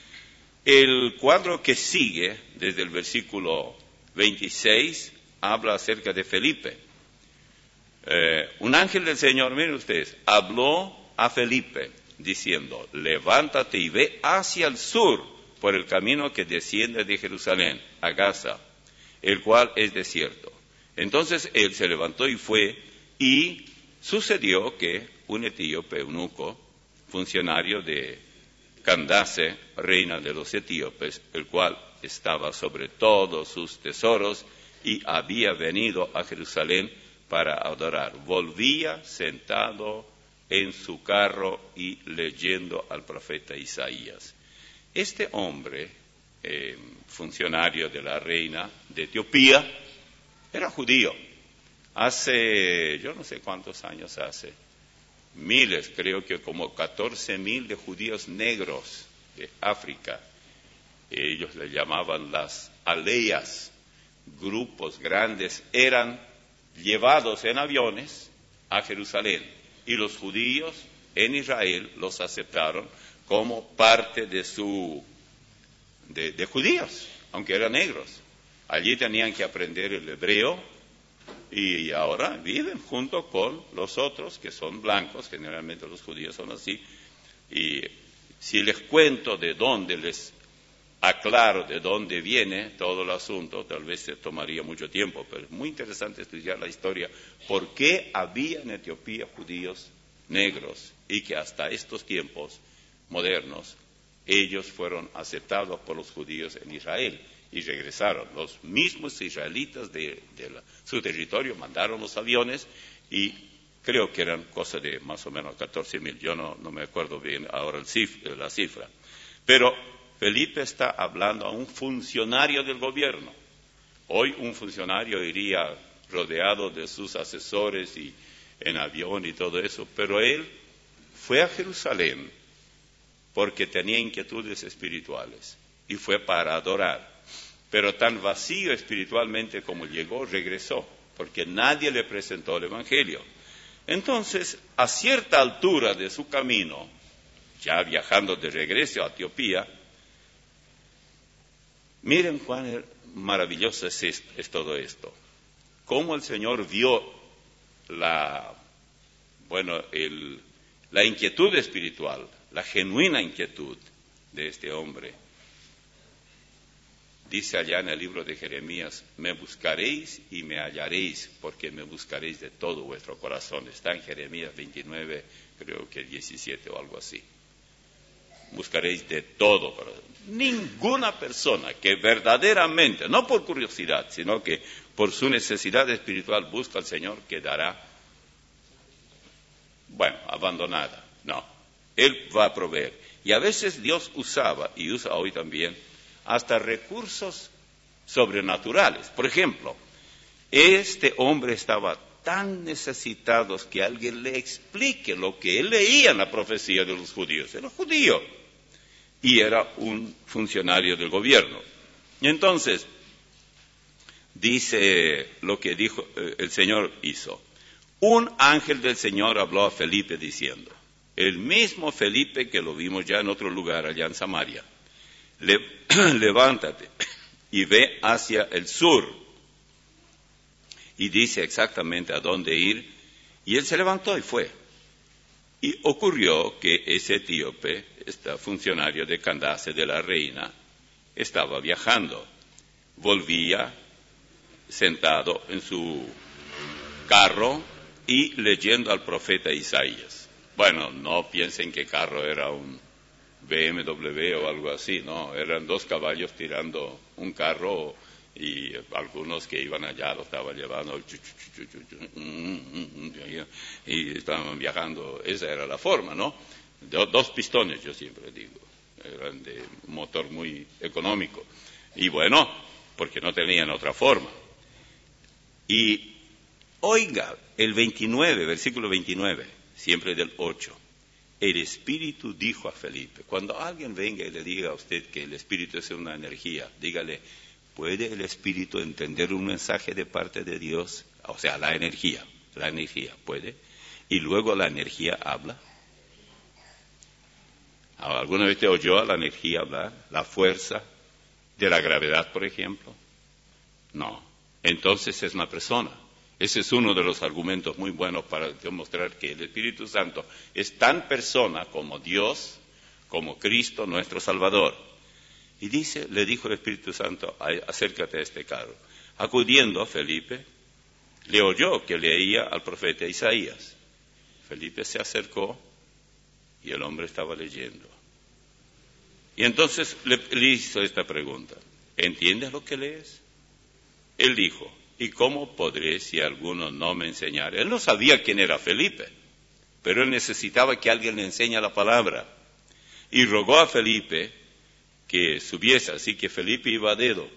El cuadro que sigue, desde el versículo veintiséis, habla acerca de Felipe. Eh, un ángel del Señor, miren ustedes, habló a Felipe diciendo, levántate y ve hacia el sur por el camino que desciende de Jerusalén a Gaza, el cual es desierto. Entonces él se levantó y fue, y sucedió que un etíope eunuco, funcionario de Candace, reina de los etíopes, el cual estaba sobre todos sus tesoros y había venido a Jerusalén para adorar, volvía sentado en su carro y leyendo al profeta Isaías. Este hombre, eh, funcionario de la reina de Etiopía, era judío. Hace, yo no sé cuántos años hace, miles, creo que como catorce mil de judíos negros de África. Ellos le llamaban las aldeias, grupos grandes, eran llevados en aviones a Jerusalén. Y los judíos en Israel los aceptaron como parte de su, de, de judíos, aunque eran negros. Allí tenían que aprender el hebreo, y ahora viven junto con los otros que son blancos, generalmente los judíos son así. Y si les cuento de dónde, les aclaro de dónde viene todo el asunto, tal vez se tomaría mucho tiempo, pero es muy interesante estudiar la historia, por qué había en Etiopía judíos negros y que hasta estos tiempos modernos ellos fueron aceptados por los judíos en Israel. Y regresaron. Los mismos israelitas de, de la, su territorio mandaron los aviones, y creo que eran cosa de más o menos catorce mil. Yo no, no me acuerdo bien ahora el cif, la cifra. Pero Felipe está hablando a un funcionario del gobierno. Hoy un funcionario iría rodeado de sus asesores y en avión y todo eso, pero él fue a Jerusalén porque tenía inquietudes espirituales y fue para adorar. Pero tan vacío espiritualmente como llegó, regresó, porque nadie le presentó el Evangelio. Entonces, a cierta altura de su camino, ya viajando de regreso a Etiopía, miren cuán maravilloso es, es, es todo esto. Cómo el Señor vio la, bueno, el, la inquietud espiritual, la genuina inquietud de este hombre. Dice allá en el libro de Jeremías, me buscaréis y me hallaréis, porque me buscaréis de todo vuestro corazón. Está en Jeremías veintinueve, creo que diecisiete o algo así. Buscaréis de todo corazón. Ninguna persona que verdaderamente, no por curiosidad, sino que por su necesidad espiritual busca al Señor, quedará, bueno, abandonada. No, Él va a proveer. Y a veces Dios usaba, y usa hoy también, hasta recursos sobrenaturales. Por ejemplo, este hombre estaba tan necesitado que alguien le explique lo que él leía en la profecía de los judíos. Era judío y era un funcionario del gobierno. Y entonces, dice lo que dijo eh, el Señor hizo. Un ángel del Señor habló a Felipe diciendo, el mismo Felipe que lo vimos ya en otro lugar, allá en Samaria, Le, levántate y ve hacia el sur. Y dice exactamente a dónde ir. Y él se levantó y fue. Y ocurrió que ese etíope, este funcionario de Candace, de la reina, estaba viajando. Volvía sentado en su carro y leyendo al profeta Isaías. Bueno, no piensen que carro era un B M W o algo así, no, eran dos caballos tirando un carro y algunos que iban allá lo estaban llevando y estaban viajando. Esa era la forma, ¿no? Dos pistones, yo siempre digo, eran de motor muy económico. Y bueno, porque no tenían otra forma. Y oiga, el veintinueve, versículo veintinueve, siempre del ocho. El Espíritu dijo a Felipe, cuando alguien venga y le diga a usted que el Espíritu es una energía, dígale, ¿puede el Espíritu entender un mensaje de parte de Dios? O sea, la energía, la energía, ¿puede? Y luego la energía habla. ¿Alguna vez te oyó a la energía hablar? ¿La fuerza de la gravedad, por ejemplo? No. Entonces es una persona. Ese es uno de los argumentos muy buenos para demostrar que el Espíritu Santo es tan persona como Dios, como Cristo, nuestro Salvador. Y dice, le dijo el Espíritu Santo, acércate a este carro. Acudiendo a Felipe, le oyó que leía al profeta Isaías. Felipe se acercó y el hombre estaba leyendo. Y entonces le, le hizo esta pregunta, ¿entiendes lo que lees? Él dijo, ¿y cómo podré si alguno no me enseñara? Él no sabía quién era Felipe, pero él necesitaba que alguien le enseñe la palabra. Y rogó a Felipe que subiese, así que Felipe iba a dedo.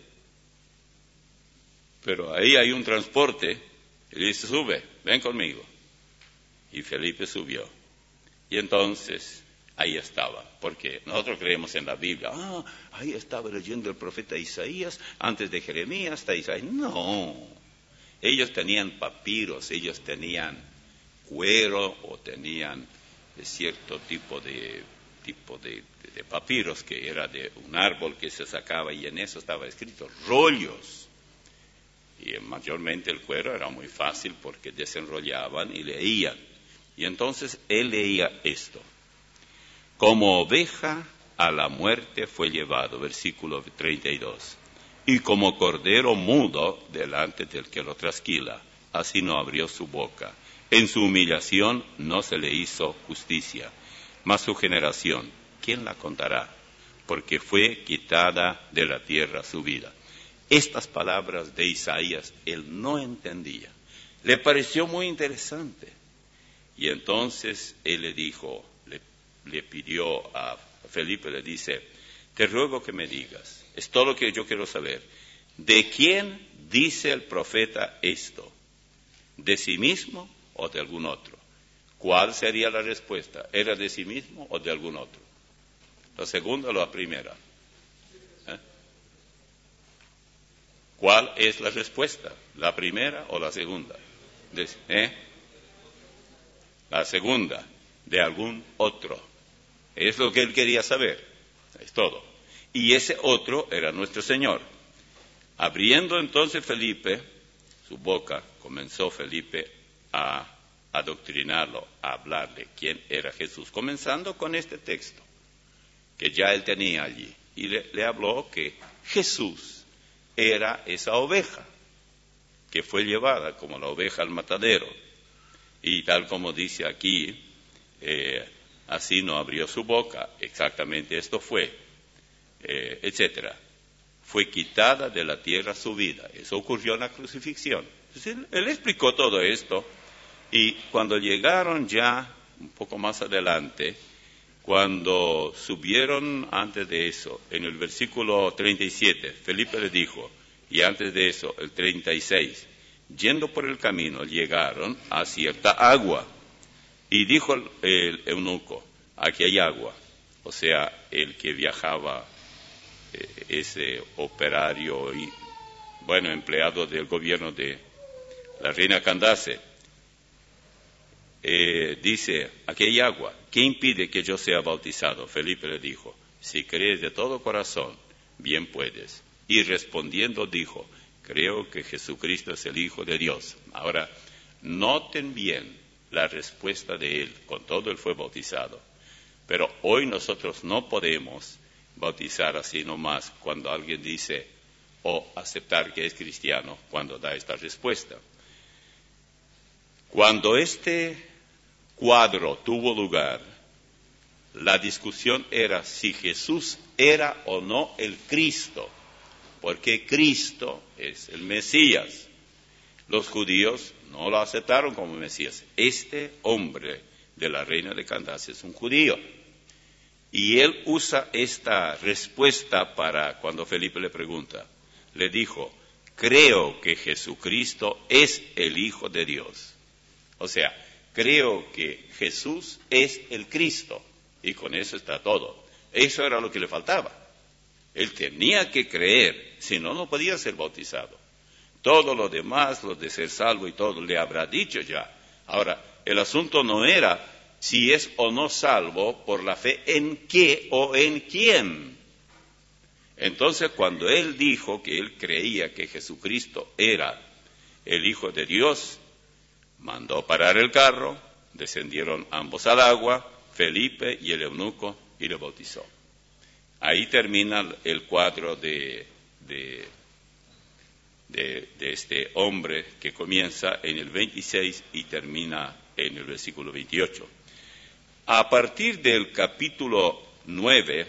Pero ahí hay un transporte, y le dice, sube, ven conmigo. Y Felipe subió. Y entonces, ahí estaba, porque nosotros creemos en la Biblia. Ah, ahí estaba leyendo el profeta Isaías, antes de Jeremías hasta Isaías. No, ellos tenían papiros, ellos tenían cuero o tenían cierto tipo de tipo de, de, de papiros que era de un árbol que se sacaba y en eso estaba escrito rollos. Y mayormente el cuero era muy fácil porque desenrollaban y leían. Y entonces él leía esto. Como oveja a la muerte fue llevado, versículo treinta y dos. Y como cordero mudo delante del que lo trasquila, así no abrió su boca. En su humillación no se le hizo justicia. Mas su generación, ¿quién la contará? Porque fue quitada de la tierra su vida. Estas palabras de Isaías él no entendía. Le pareció muy interesante. Y entonces él le dijo, le, le pidió a Felipe, le dice, te ruego que me digas, es todo lo que yo quiero saber, ¿de quién dice el profeta esto? ¿De sí mismo o de algún otro? ¿Cuál sería la respuesta? ¿Era de sí mismo o de algún otro? ¿La segunda o la primera? ¿Eh? ¿Cuál es la respuesta? ¿La primera o la segunda? De, ¿eh? La segunda, de algún otro. Es lo que él quería saber. Es todo. Y ese otro era nuestro Señor. Abriendo entonces Felipe su boca, comenzó Felipe a adoctrinarlo, a hablarle quién era Jesús, comenzando con este texto que ya él tenía allí. Y le, le habló que Jesús era esa oveja que fue llevada como la oveja al matadero. Y tal como dice aquí, eh, así no abrió su boca, exactamente esto fue, eh, etcétera. Fue quitada de la tierra su vida. Eso ocurrió en la crucifixión. Entonces, él, él explicó todo esto. Y cuando llegaron ya un poco más adelante, cuando subieron antes de eso, en el versículo treinta y siete, Felipe le dijo, y antes de eso, el treinta y seis, yendo por el camino, llegaron a cierta agua. Y dijo el, el eunuco, aquí hay agua. O sea, el que viajaba, eh, ese operario, y, bueno, empleado del gobierno de la reina Candace, eh, dice, aquí hay agua. ¿Qué impide que yo sea bautizado? Felipe le dijo, si crees de todo corazón, bien puedes. Y respondiendo dijo, creo que Jesucristo es el Hijo de Dios. Ahora, noten bien la respuesta de él. Con todo él fue bautizado. Pero hoy nosotros no podemos bautizar así nomás cuando alguien dice, o aceptar que es cristiano cuando da esta respuesta. Cuando este cuadro tuvo lugar, la discusión era si Jesús era o no el Cristo, porque Cristo es el Mesías. Los judíos no lo aceptaron como Mesías. Este hombre de la reina de Candace es un judío. Y él usa esta respuesta para cuando Felipe le pregunta. Le dijo, creo que Jesucristo es el Hijo de Dios. O sea, creo que Jesús es el Cristo. Y con eso está todo. Eso era lo que le faltaba. Él tenía que creer, si no, no podía ser bautizado. Todo lo demás, lo de ser salvo y todo, le habrá dicho ya. Ahora, el asunto no era si es o no salvo por la fe en qué o en quién. Entonces, cuando él dijo que él creía que Jesucristo era el Hijo de Dios, mandó parar el carro, descendieron ambos al agua, Felipe y el eunuco, y le bautizó. Ahí termina el cuadro de, de, de, de este hombre que comienza en el veintiséis y termina en el versículo veintiocho. A partir del capítulo nueve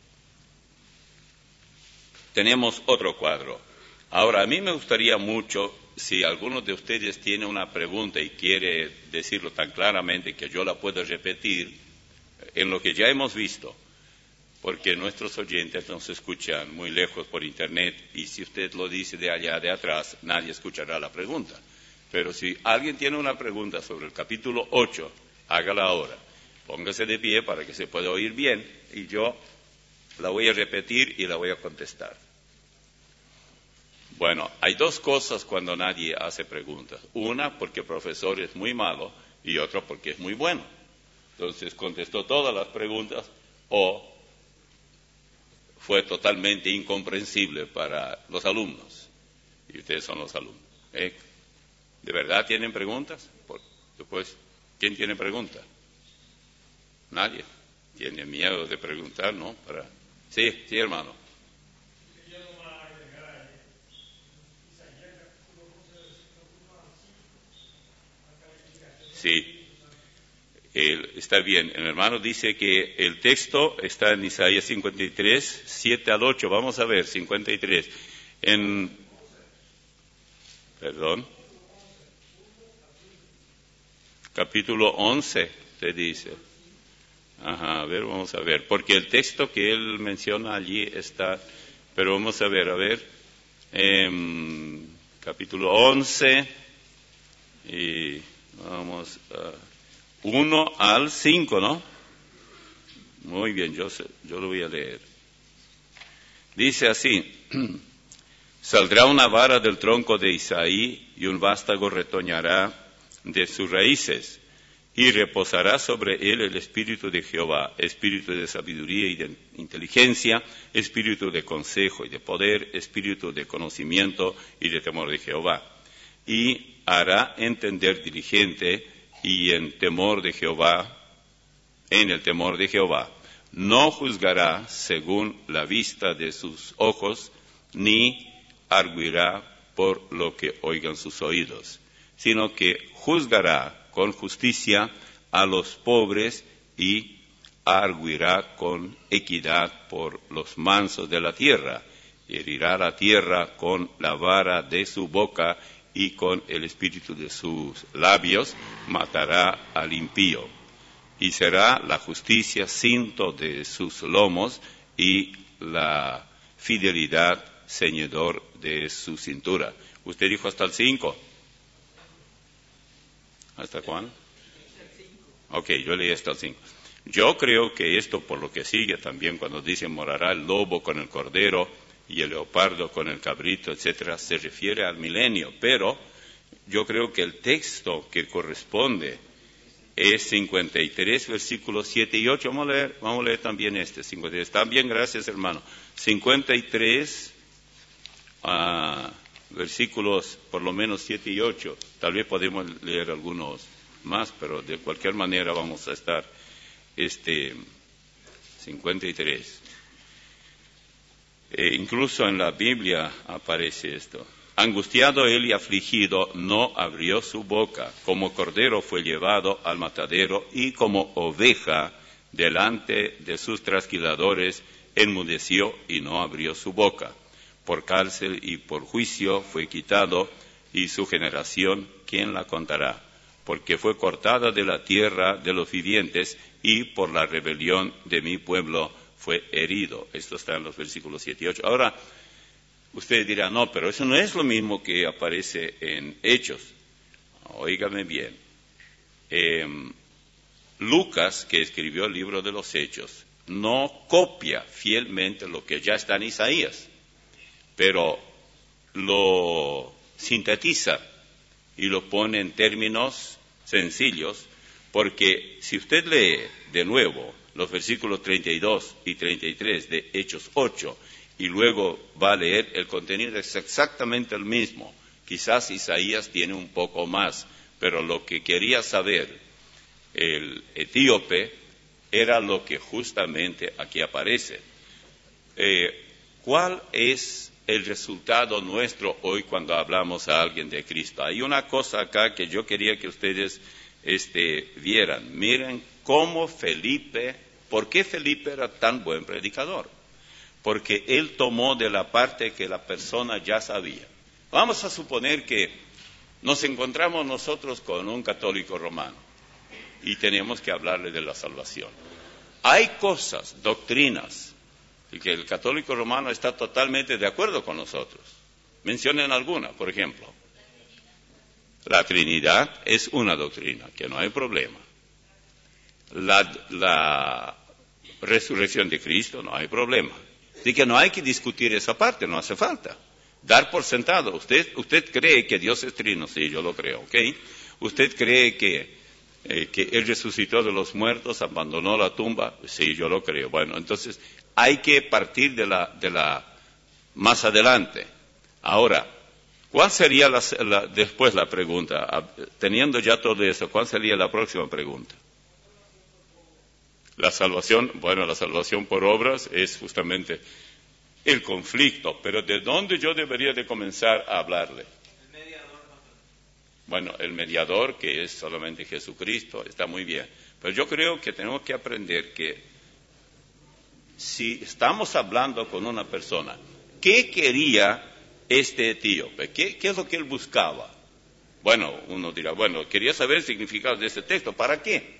tenemos otro cuadro. Ahora, a mí me gustaría mucho, si alguno de ustedes tiene una pregunta y quiere decirlo tan claramente que yo la pueda repetir, en lo que ya hemos visto, porque nuestros oyentes nos escuchan muy lejos por internet y si usted lo dice de allá de atrás, nadie escuchará la pregunta. Pero si alguien tiene una pregunta sobre el capítulo ocho, hágala ahora. Póngase de pie para que se pueda oír bien y yo la voy a repetir y la voy a contestar. Bueno, hay dos cosas cuando nadie hace preguntas. Una, porque el profesor es muy malo y otra, porque es muy bueno. Entonces, contestó todas las preguntas o fue totalmente incomprensible para los alumnos. Y ustedes son los alumnos. ¿Eh? ¿De verdad tienen preguntas? Por, después, ¿quién tiene preguntas? Nadie. Tiene miedo de preguntar, ¿no? Para... Sí, sí, hermano. Sí. El, está bien, el hermano dice que el texto está en Isaías cincuenta y tres, siete al ocho, vamos a ver, cincuenta y tres, en, perdón, capítulo once, te dice, ajá, a ver, vamos a ver, porque el texto que él menciona allí está, pero vamos a ver, a ver, eh, capítulo once, y vamos a... uno al cinco, ¿no? Muy bien, yo, yo lo voy a leer. Dice así, saldrá una vara del tronco de Isaí y un vástago retoñará de sus raíces y reposará sobre él el espíritu de Jehová, espíritu de sabiduría y de inteligencia, espíritu de consejo y de poder, espíritu de conocimiento y de temor de Jehová. Y hará entender diligente y en temor de Jehová, en el temor de Jehová, no juzgará según la vista de sus ojos, ni arguirá por lo que oigan sus oídos, sino que juzgará con justicia a los pobres y arguirá con equidad por los mansos de la tierra, y herirá la tierra con la vara de su boca, y con el espíritu de sus labios matará al impío. Y será la justicia cinto de sus lomos y la fidelidad ceñidor de su cintura. Usted dijo hasta el cinco. ¿Hasta cuándo? Ok, yo leí hasta el cinco. Yo creo que esto, por lo que sigue también, cuando dice morará el lobo con el cordero, y el leopardo con el cabrito, etcétera, se refiere al milenio, pero yo creo que el texto que corresponde es cincuenta y tres, versículos siete y ocho. Vamos a leer, vamos a leer también este, cincuenta y tres. También, gracias, hermano. cincuenta y tres, uh, versículos por lo menos siete y ocho. Tal vez podemos leer algunos más, pero de cualquier manera vamos a estar, este, cincuenta y tres. Eh, incluso en la Biblia aparece esto. Angustiado él y afligido, no abrió su boca. Como cordero fue llevado al matadero, y como oveja delante de sus trasquiladores, enmudeció y no abrió su boca. Por cárcel y por juicio fue quitado, y su generación, ¿quién la contará? Porque fue cortada de la tierra de los vivientes, y por la rebelión de mi pueblo fue herido. Esto está en los versículos siete y ocho. Ahora, usted dirá, no, pero eso no es lo mismo que aparece en Hechos. Óigame bien. Eh, Lucas, que escribió el libro de los Hechos, no copia fielmente lo que ya está en Isaías, pero lo sintetiza y lo pone en términos sencillos, porque si usted lee de nuevo los versículos treinta y dos y treinta y tres de Hechos ocho, y luego va a leer, el contenido es exactamente el mismo. Quizás Isaías tiene un poco más, pero lo que quería saber el etíope era lo que justamente aquí aparece. Eh, ¿Cuál es el resultado nuestro hoy cuando hablamos a alguien de Cristo? Hay una cosa acá que yo quería que ustedes este, vieran. Miren cómo Felipe, ¿por qué Felipe era tan buen predicador? Porque él tomó de la parte que la persona ya sabía. Vamos a suponer que nos encontramos nosotros con un católico romano y tenemos que hablarle de la salvación. Hay cosas, doctrinas, y que el católico romano está totalmente de acuerdo con nosotros. Mencionen alguna, por ejemplo. La Trinidad es una doctrina, que no hay problema. La, la resurrección de Cristo, no hay problema. Así que no hay que discutir esa parte, no hace falta. Dar por sentado. Usted, usted cree que Dios es trino, sí, yo lo creo, ¿ok? Usted cree que, eh, que Él resucitó de los muertos, abandonó la tumba, sí, yo lo creo. Bueno, entonces hay que partir de la, de la más adelante. Ahora, ¿cuál sería la, la, después la pregunta? Teniendo ya todo eso, ¿cuál sería la próxima pregunta? La salvación, bueno, la salvación por obras es justamente el conflicto, pero ¿de dónde yo debería de comenzar a hablarle? El mediador. Bueno, el mediador, que es solamente Jesucristo, está muy bien. Pero yo creo que tenemos que aprender que si estamos hablando con una persona, ¿qué quería este etíope? ¿Qué, qué es lo que él buscaba? Bueno, uno dirá, bueno, quería saber el significado de ese texto. ¿Para qué?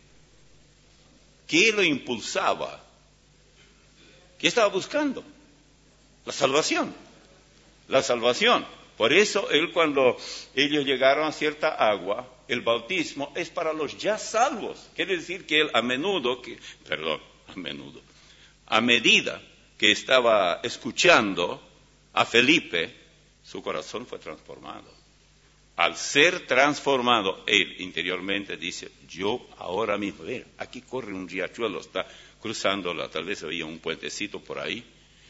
¿Qué lo impulsaba? ¿Qué estaba buscando? La salvación. La salvación. Por eso él, cuando ellos llegaron a cierta agua, el bautismo es para los ya salvos. Quiere decir que él a menudo, que, perdón, a menudo, a medida que estaba escuchando a Felipe, su corazón fue transformado. Al ser transformado, él interiormente dice, yo ahora mismo, mira, aquí corre un riachuelo, está cruzándola, tal vez había un puentecito por ahí,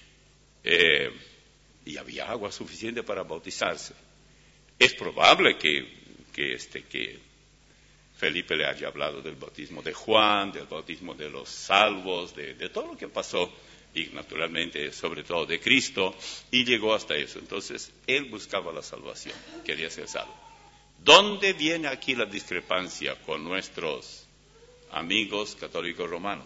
eh, y había agua suficiente para bautizarse. Es probable que, que, este, que Felipe le haya hablado del bautismo de Juan, del bautismo de los salvos, de, de todo lo que pasó, y naturalmente, sobre todo de Cristo, y llegó hasta eso. Entonces, él buscaba la salvación, quería ser salvo. ¿Dónde viene aquí la discrepancia con nuestros amigos católicos romanos?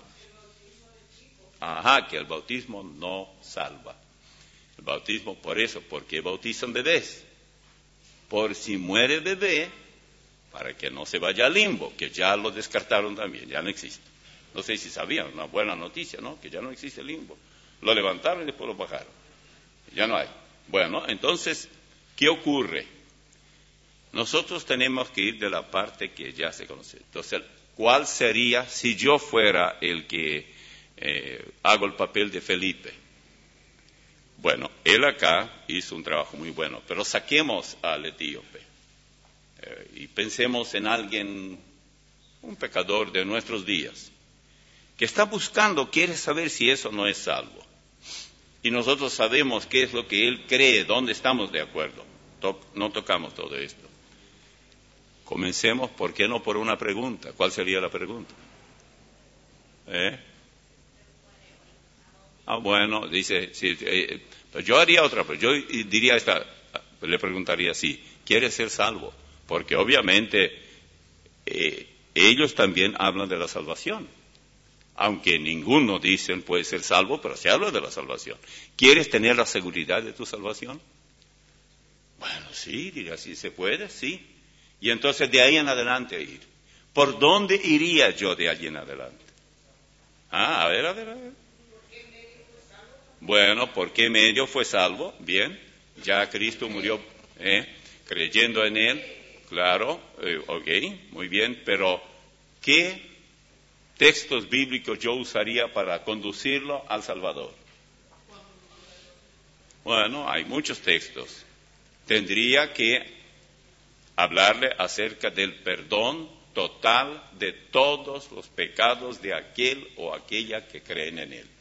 Ajá, que el bautismo no salva. El bautismo, por eso, ¿por qué bautizan bebés? Por si muere el bebé, para que no se vaya al limbo, que ya lo descartaron también, ya no existe. No sé si sabían, una buena noticia, ¿no? Que ya no existe el limbo. Lo levantaron y después lo bajaron. Ya no hay. Bueno, entonces, ¿qué ocurre? Nosotros tenemos que ir de la parte que ya se conoce. Entonces, ¿cuál sería si yo fuera el que eh, hago el papel de Felipe? Bueno, él acá hizo un trabajo muy bueno, pero saquemos al etíope eh, y pensemos en alguien, un pecador de nuestros días, que está buscando, quiere saber si eso no es salvo. Y nosotros sabemos qué es lo que él cree, dónde estamos de acuerdo. To- no tocamos todo esto. Comencemos, ¿por qué no por una pregunta? ¿Cuál sería la pregunta? ¿Eh? Ah, bueno, dice, sí, eh, yo haría otra, pero yo diría esta, Pues le preguntaría así, ¿quieres ser salvo? Porque obviamente eh, ellos también hablan de la salvación. Aunque ninguno dicen puede ser salvo, pero se habla de la salvación. ¿Quieres tener la seguridad de tu salvación? Bueno, sí, diría, sí se puede, sí. Y entonces de ahí en adelante ir. ¿Por dónde iría yo de allí en adelante? Ah, a ver, a ver, a ver. Bueno, ¿por qué medio fue salvo? Bien, ya Cristo murió eh, creyendo en Él, claro, eh, ok, muy bien, pero ¿qué textos bíblicos yo usaría para conducirlo al Salvador? Bueno, hay muchos textos. Tendría que hablarle acerca del perdón total de todos los pecados de aquel o aquella que creen en Él.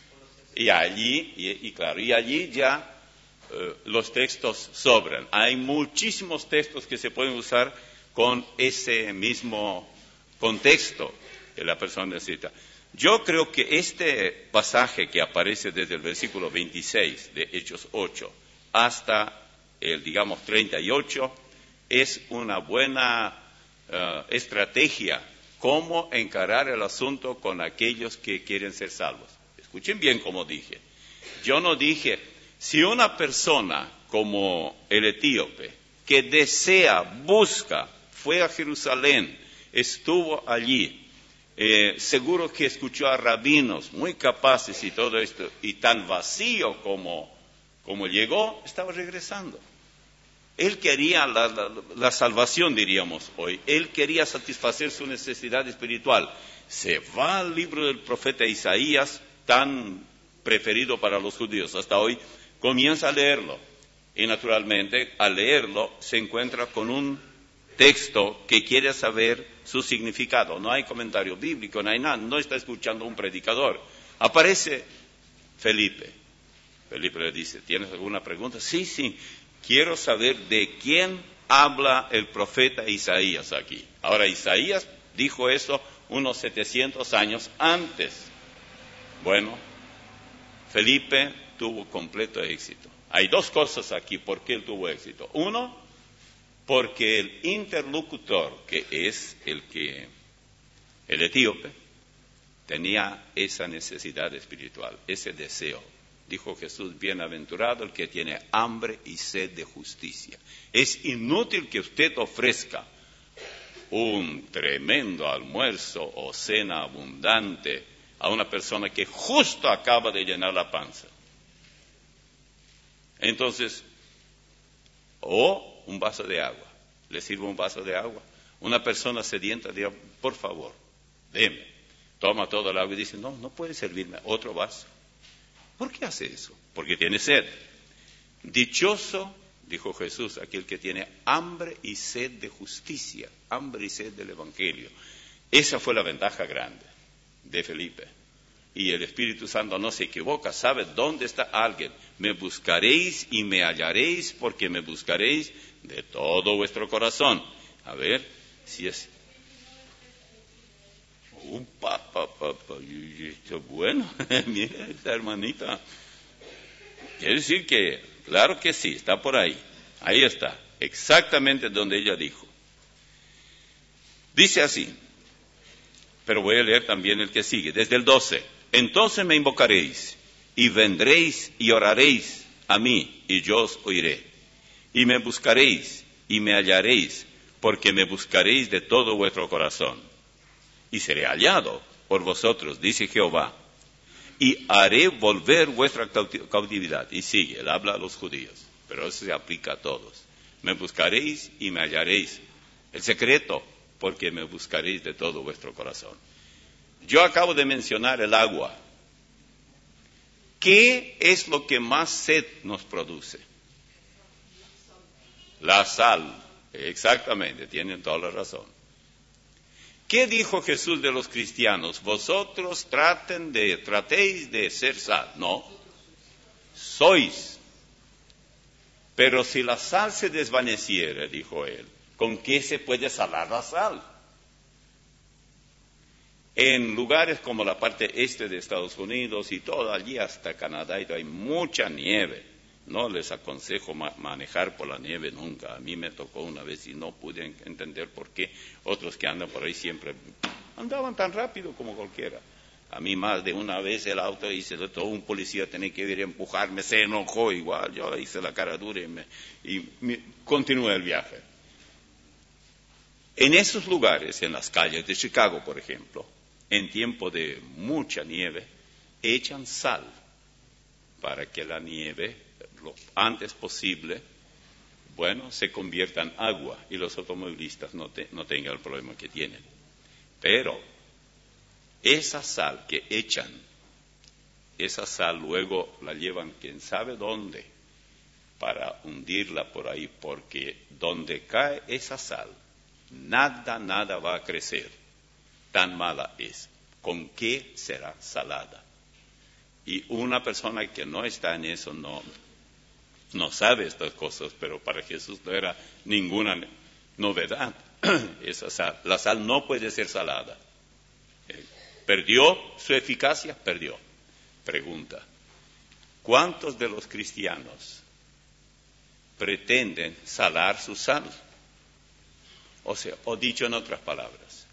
Y allí, y, y claro, y allí ya eh, los textos sobran. Hay muchísimos textos que se pueden usar con ese mismo contexto que la persona necesita. Yo creo que este pasaje que aparece desde el versículo veintiséis de Hechos ocho hasta el, digamos, treinta y ocho, es una buena uh, estrategia cómo encarar el asunto con aquellos que quieren ser salvos. Escuchen bien como dije. Yo no dije, si una persona como el etíope, que desea, busca, fue a Jerusalén, estuvo allí, eh, seguro que escuchó a rabinos muy capaces y todo esto, y tan vacío como, como llegó, estaba regresando. Él quería la, la, la salvación, diríamos hoy. Él quería satisfacer su necesidad espiritual. Se va al libro del profeta Isaías, tan preferido para los judíos hasta hoy, comienza a leerlo. Y naturalmente, al leerlo, se encuentra con un texto que quiere saber su significado. No hay comentario bíblico, no hay nada, no está escuchando un predicador. Aparece Felipe. Felipe le dice, ¿tienes alguna pregunta? Sí, sí. Quiero saber de quién habla el profeta Isaías aquí. Ahora, Isaías dijo eso unos setecientos años antes. Bueno, Felipe tuvo completo éxito. Hay dos cosas aquí por qué él tuvo éxito. Uno, porque el interlocutor, que es el que, el etíope, tenía esa necesidad espiritual, ese deseo. Dijo Jesús, bienaventurado el que tiene hambre y sed de justicia. Es inútil que usted ofrezca un tremendo almuerzo o cena abundante a una persona que justo acaba de llenar la panza. Entonces, o un vaso de agua. Le sirvo un vaso de agua. Una persona sedienta dirá, por favor, deme. Toma todo el agua y dice, no, no puede servirme otro vaso. ¿Por qué hace eso? Porque tiene sed. Dichoso, dijo Jesús, aquel que tiene hambre y sed de justicia, hambre y sed del Evangelio. Esa fue la ventaja grande de Felipe. Y el Espíritu Santo no se equivoca, sabe dónde está alguien. Me buscaréis y me hallaréis, porque me buscaréis de todo vuestro corazón. A ver, si es... Un papa, papa, bueno, mira esta hermanita. Quiere decir que, claro que sí, está por ahí. Ahí está, exactamente donde ella dijo. Dice así, pero voy a leer también el que sigue, desde el doce. Entonces me invocaréis, y vendréis y oraréis a mí, y yo os oiré. Y me buscaréis, y me hallaréis, porque me buscaréis de todo vuestro corazón. Y seré hallado por vosotros, dice Jehová, y haré volver vuestra cautividad. Y sigue, él habla a los judíos, pero eso se aplica a todos. Me buscaréis y me hallaréis. El secreto, porque me buscaréis de todo vuestro corazón. Yo acabo de mencionar el agua. ¿Qué es lo que más sed nos produce? La sal. Exactamente, tienen toda la razón. ¿Qué dijo Jesús de los cristianos? Vosotros traten de, tratéis de ser sal. No, sois. Pero si la sal se desvaneciera, dijo él, ¿con qué se puede salar la sal? En lugares como la parte este de Estados Unidos y todo allí hasta Canadá hay mucha nieve. No les aconsejo ma- manejar por la nieve nunca. A mí me tocó una vez y no pude en- entender por qué otros que andan por ahí siempre andaban tan rápido como cualquiera. A mí más de una vez el auto hice de todo, un policía tenía que ir a empujarme, se enojó igual, yo le hice la cara dura y, me, y me, continué el viaje. En esos lugares, en las calles de Chicago, por ejemplo, en tiempo de mucha nieve, echan sal para que la nieve, lo antes posible, bueno, se convierta en agua y los automovilistas no, te, no tengan el problema que tienen. Pero esa sal que echan, esa sal luego la llevan quién sabe dónde para hundirla por ahí, porque donde cae esa sal, nada, nada va a crecer. Tan mala es. ¿Con qué será salada? Y una persona que no está en eso no, no sabe estas cosas, pero para Jesús no era ninguna novedad. Esa sal, la sal no puede ser salada. ¿Perdió su eficacia? Perdió. Pregunta, ¿cuántos de los cristianos pretenden salar su sal? O sea, o dicho en otras palabras,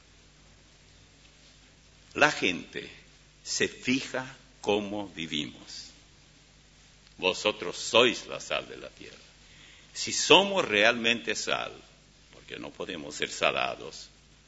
la gente se fija cómo vivimos. Vosotros sois la sal de la tierra. Si somos realmente sal, porque no podemos ser salados,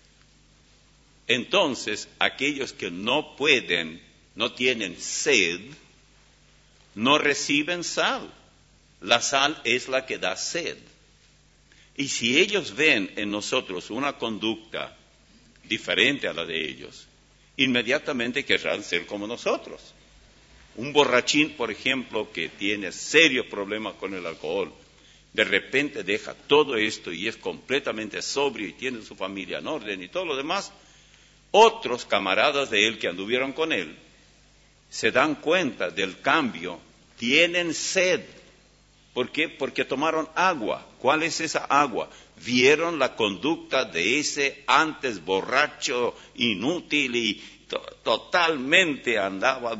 entonces aquellos que no pueden, no tienen sed, no reciben sal. La sal es la que da sed. Y si ellos ven en nosotros una conducta diferente a la de ellos, inmediatamente querrán ser como nosotros. Un borrachín, por ejemplo, que tiene serios problemas con el alcohol, de repente deja todo esto y es completamente sobrio y tiene su familia en orden y todo lo demás. Otros camaradas de él que anduvieron con él se dan cuenta del cambio, tienen sed. ¿Por qué? Porque tomaron agua. ¿Cuál es esa agua? Vieron la conducta de ese antes borracho, inútil y to- totalmente andaba.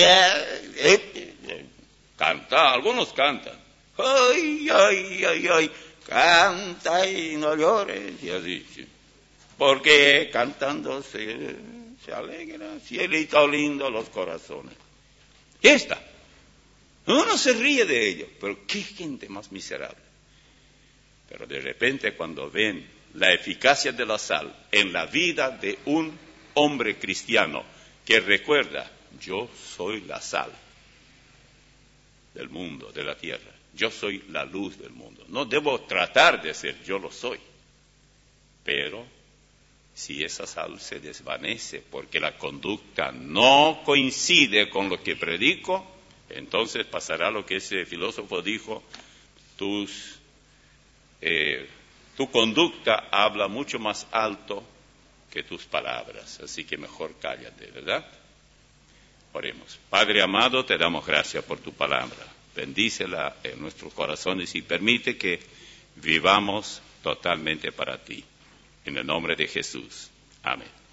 Canta, algunos cantan. Ay, ay, ay, ay, canta y no llores. Y así, sí. Porque cantando se, se alegra, cielito lindo los corazones. Y está. Uno se ríe de ello, pero qué gente más miserable. Pero de repente cuando ven la eficacia de la sal en la vida de un hombre cristiano que recuerda, yo soy la sal del mundo, de la tierra, yo soy la luz del mundo. No debo tratar de ser, yo lo soy. Pero si esa sal se desvanece porque la conducta no coincide con lo que predico, entonces pasará lo que ese filósofo dijo, tus, eh, tu conducta habla mucho más alto que tus palabras, así que mejor cállate, ¿verdad? Oremos. Padre amado, te damos gracias por tu palabra. Bendícela en nuestros corazones y permite que vivamos totalmente para ti. En el nombre de Jesús. Amén.